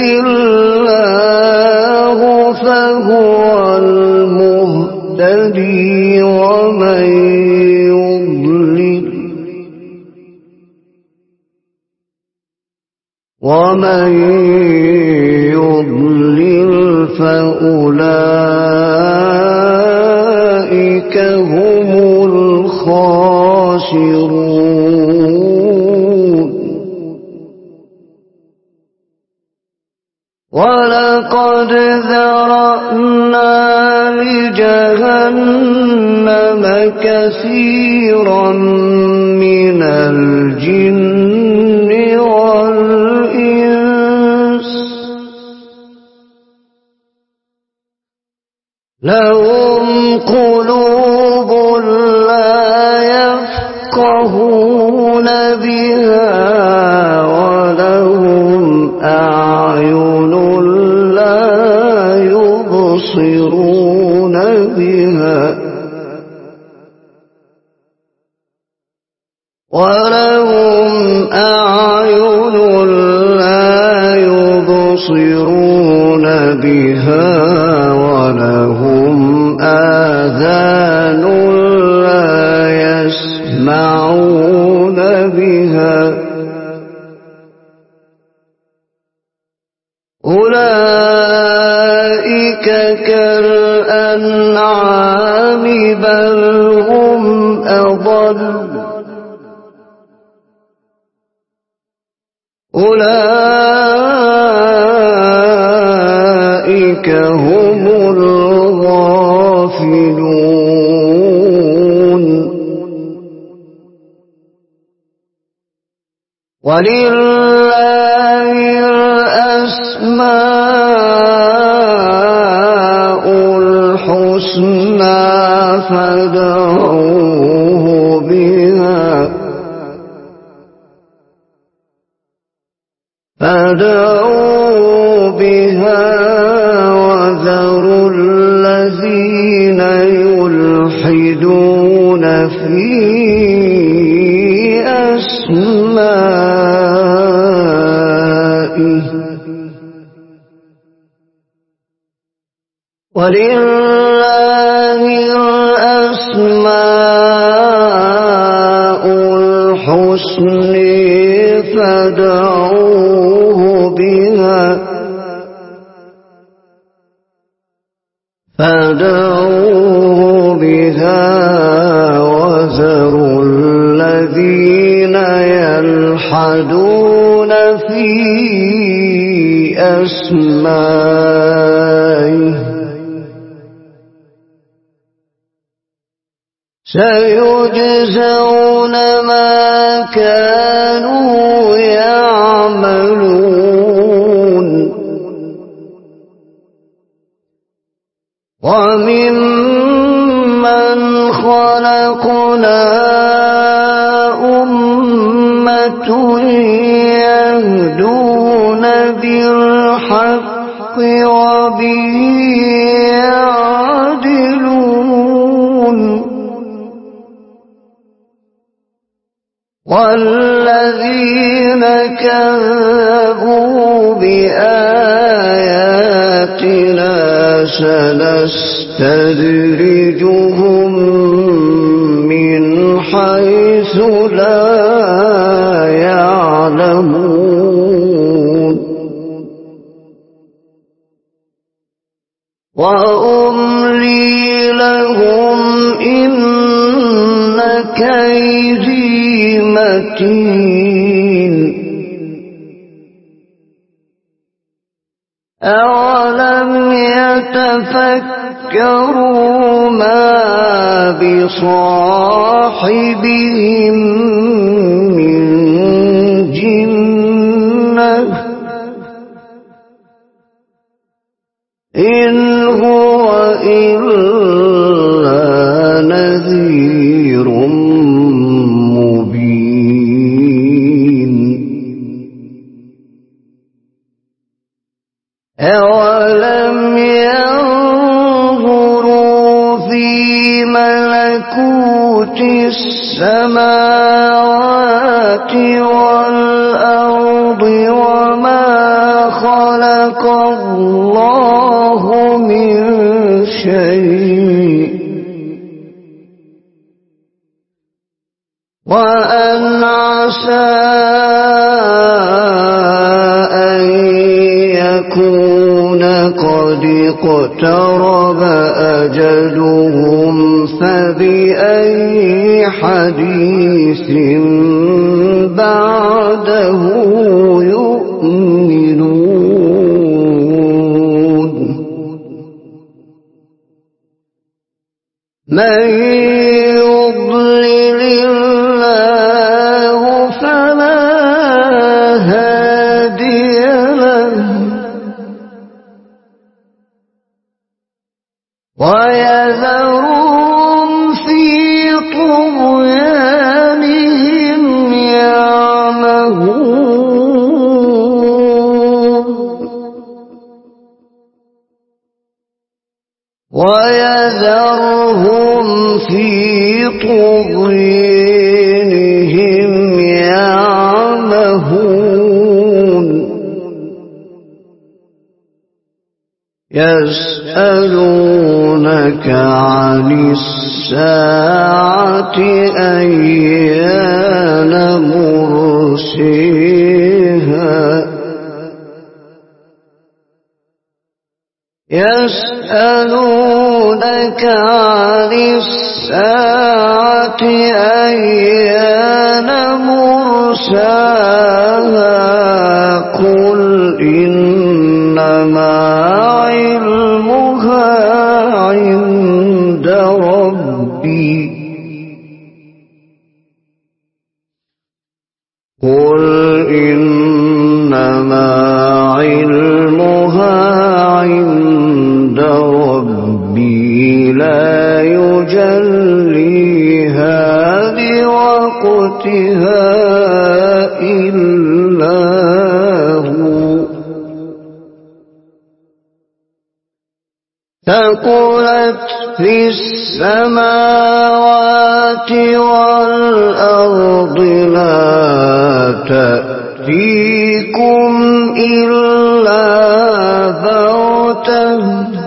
الله فهو المهتدي ومن يضلل ومن يضلل فأولئك هم الخاسرون ولقد ذرأنا لجهنم كثيرا من الجن والإنس لهم قلوب لا يفقهون بها ولهم أعين لا يبصرون بها ولهم أعين لا يبصرون بها ولهم آذان لا يسمعون بها أولئك كالأنعام بل هم أضل أولئك أولئك هم الغافلون. ولله الأسماء الحسنى فادعوه بها فادعوا بها وذروا الذين يلحدون في أسمائه ولله الأسماء الحسنى فادعوه بها فادعوه بها وذروا الذين يلحدون في أسمائه سيجزون ما كانوا يعملون. وممن خلقنا أمة يهدون بالحق وبه يعدلون. والذين كذبوا بآياتنا سنستدرجهم من حيث لا يعلمون. وأملي لهم إن كيدي متين. أولم يتفكروا ما بصاحبهم من جنة إن هو إلا نذير مبين. أولم ينظروا في ملكوت السماوات والأرض وما خلق الله من شيء وأن عسى أن يكون قد اقترب أجلهم فبأي حديث بعده يؤمنون. من يضلل الله فلا هادي له ويذرهم في طغيانهم يعمهون. ويذرهم في طغيانهم يعمهون. يسألونك عن الساعة أيان مرسيها يسألونك عن الساعة أيان مرساها قل إنما علم إنما علمها عند ربي لا يجليها لوقتها إلا هو ثقلت في السماوات والأرض لا تأتيكم إلا بغتة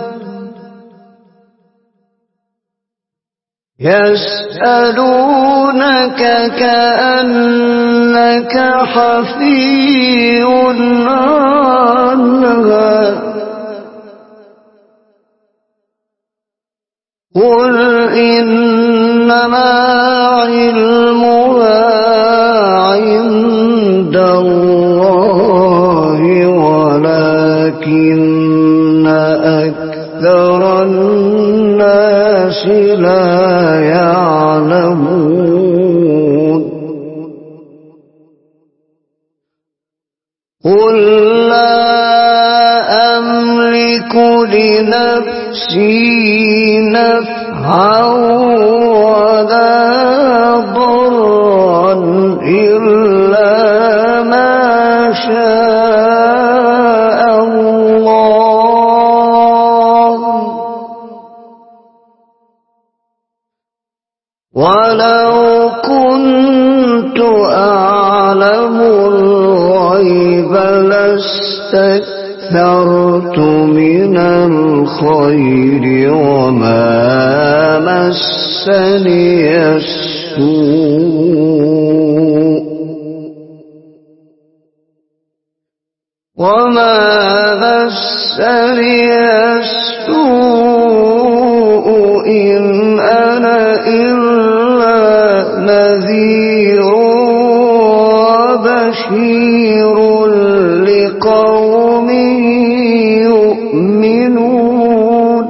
يسألونك كأنك حفي عنها قل إنما علمها عند الله ولكن أكثر الناس لا يعلمون قل لا أملك لنفسي نفعا ولا ضرا إلا ما شاء الله ولو كنت أعلم الغيب لاستكثرت من الخير وما مسني السوء وما مسني السوء إن أنا إلا نذير وبشير لقوم يؤمنون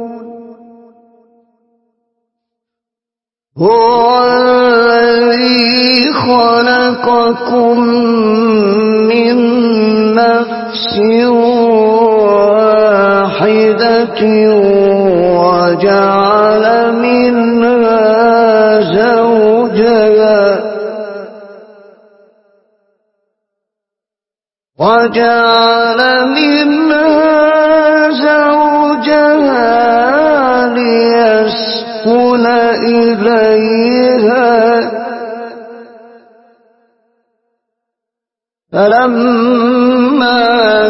هو الذي خلقكم من نفس واحدة وجعل منها زوجها وجعل منها زوجها ليسكن إليها فلما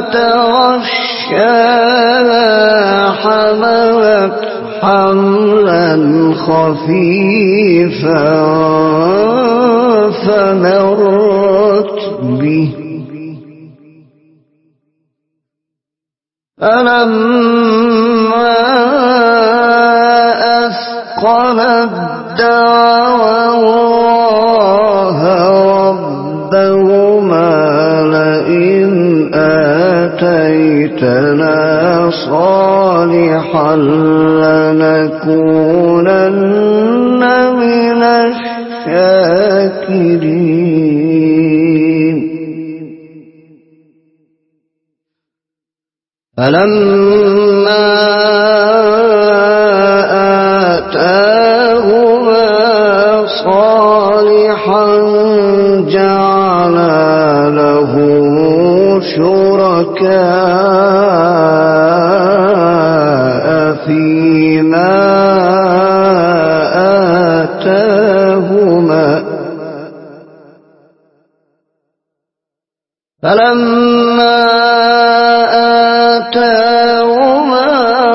تغشاها حملت حملا خفيفا فمرت به فلما أثقلت دعوا الله ربهما لئن آتيتنا صالحا لنكونن من الشاكرين فلما آتاهما صالحا جعلا له شركاء فيما آتاهما فلما آتاهما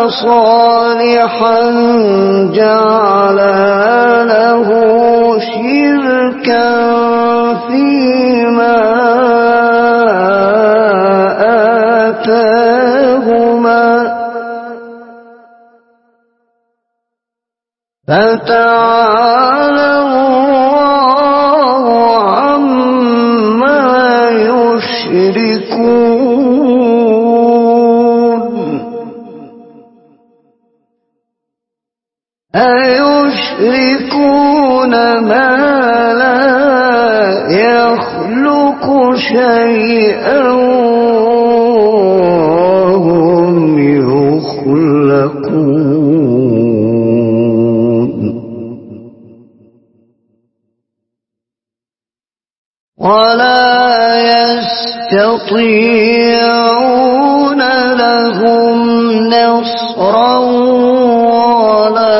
صالحا جعلا له شركا فيما آتاهما فتعالى الله عما يشركون أيشركون ما لا يخلق شيئا وهم يخلقون ولا يستطيعون لهم نصرا ولا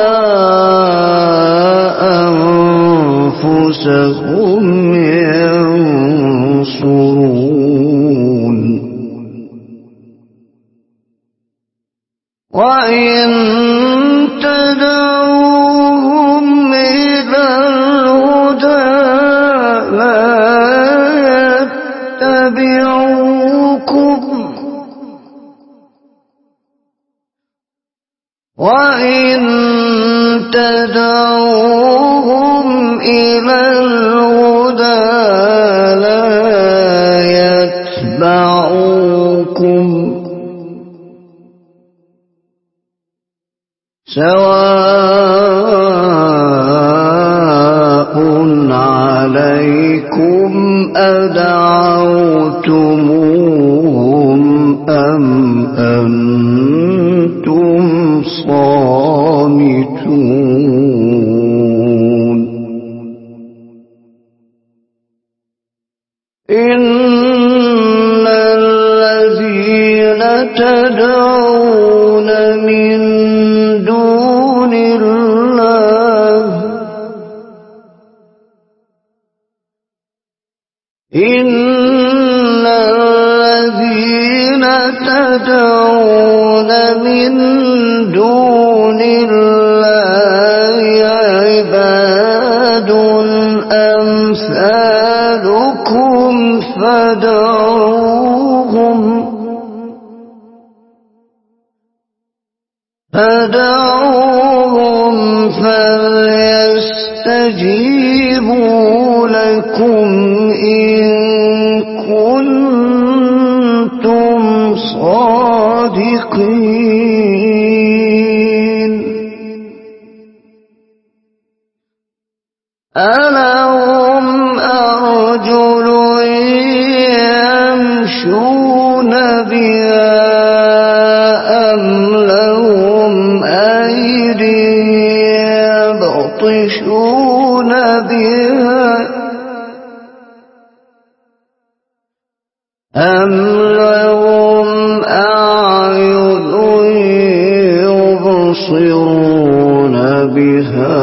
أنفسهم ينصرون وإن تدعوهم إلى الهدى لا يتبعوكم وإن تدعوهم إلى الهدى لا يتبعوكم سواء عليكم أدعوتموهم أم أنتم صامتون إن الذين تدعون من دون الله إن الذين تدعون من دون الله عباد أمثالكم فادعوهم فادعوهم فليستجيبوا لكم إن كنتم صادقين ألهم أرجل يمشون بها أم لهم أيدي يبطشون بها أم لهم أعين يبصرون بها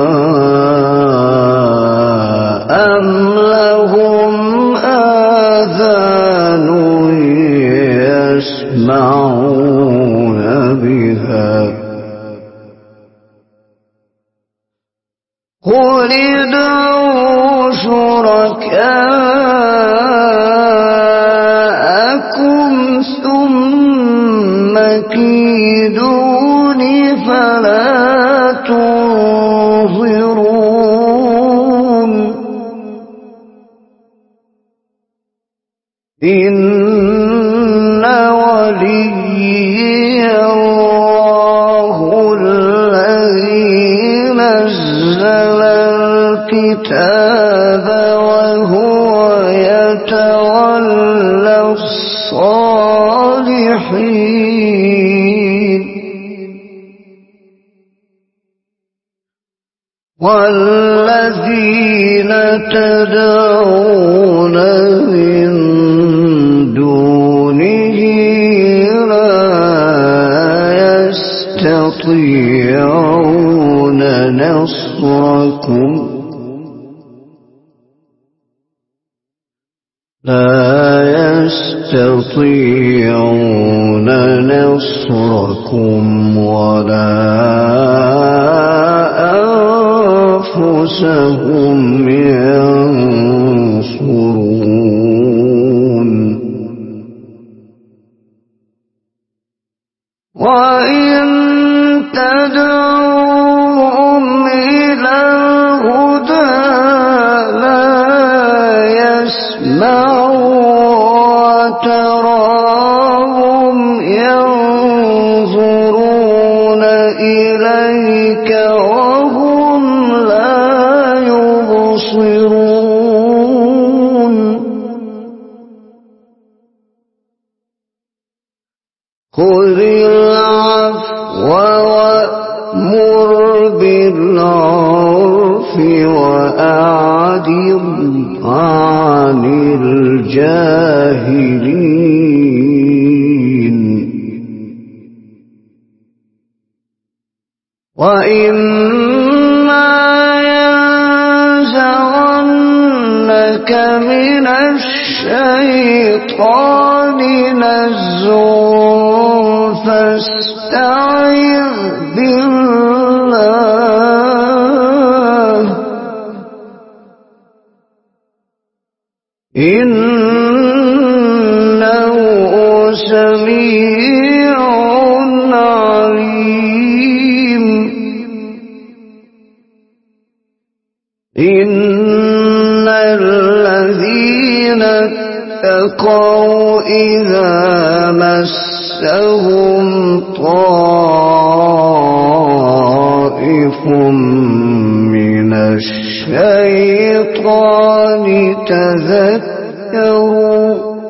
أم لهم آذان يسمعون بها قل ادعوا شركاءكم ثم كيدون فلا تنظرون إن وليي الله الذي نزل الكتاب وهو يتولى الصالحين والذين تدعون من دونه لا يستطيعون نصركم لا يستطيعون نصركم ولا أنفسهم ينصرون وإن تدعوهم إلى الهدى لا يسمعوا وتراهم ينظرون إليك وهم لا يبصرون خذ العفو وأمر بالعرف وأعرض عن الجاهلين وإما ينزغنك من الشيطان نزغ فاستعذ بالله إنه سميع عليم إن الذين اتقوا إذا مسهم طائف من الشيطان تذكروا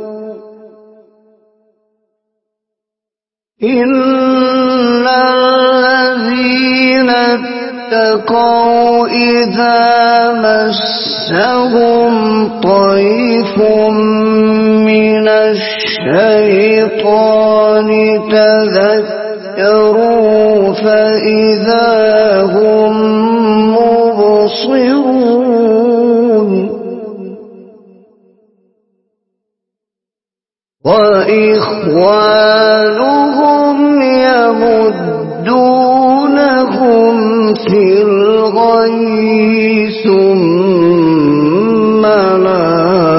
إن الذين اتقوا إذا مسهم طيف من الشيطان تذكروا فإذا هم مبصرون وإخوانهم يمدونهم في الغي ثم لا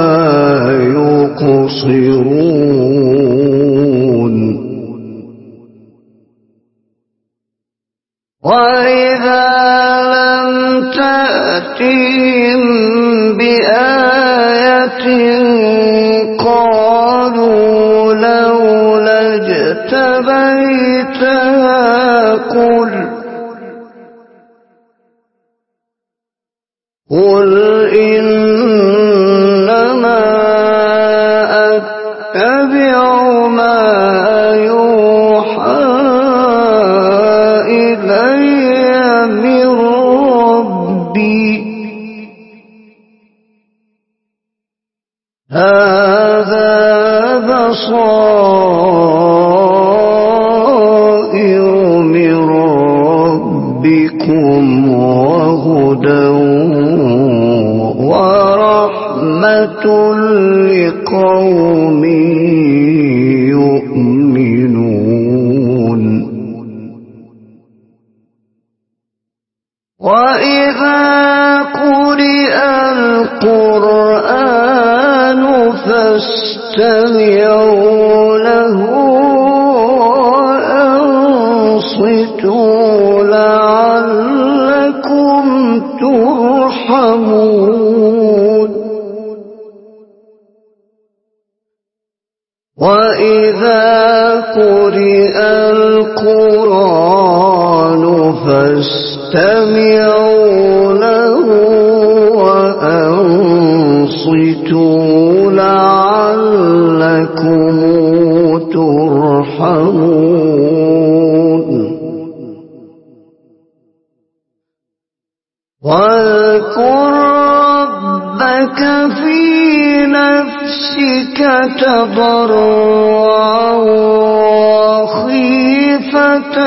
يقصرون وإذا لم تأتهم بآية قالوا لولا اجتبيتها قل قل إنما أتبع ما يوحى إلي من ربي هذا بصائر من ربكم وهدى ورحمة لقوم يؤمنون وإذا قرئ القرآن فاستمعوا له وأنصتوا لعلكم ترحمون وإذا قرئ القرآن فاستمعوا له وأنصتوا لعلكم ترحمون واذكر ربك في نفسك تضرعا وخيفة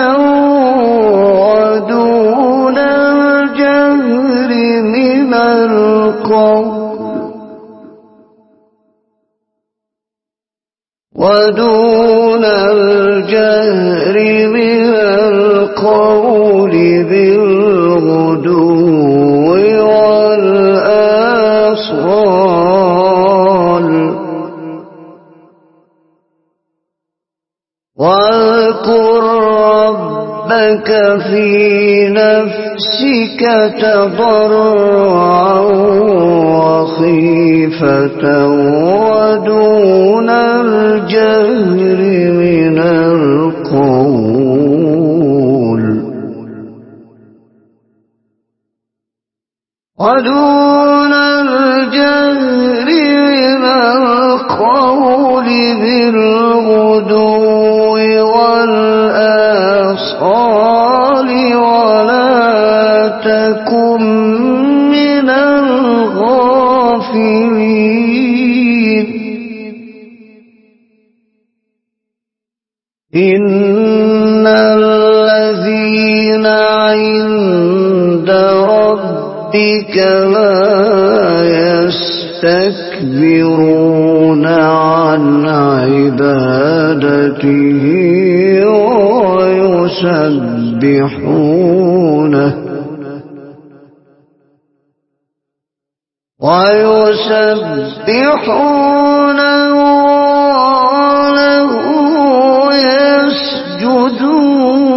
ودون الجهر من القول ودون الجهر من القول بالغدو والآصال واذكر ربك في نفسك تضرعا وخيفة ودون الجهر من القول ودون الجهر من القول بالغدو إن الذين عند ربك لا يستكبرون عن عبادته ويسبحونه ويسبحونه وله يسجدون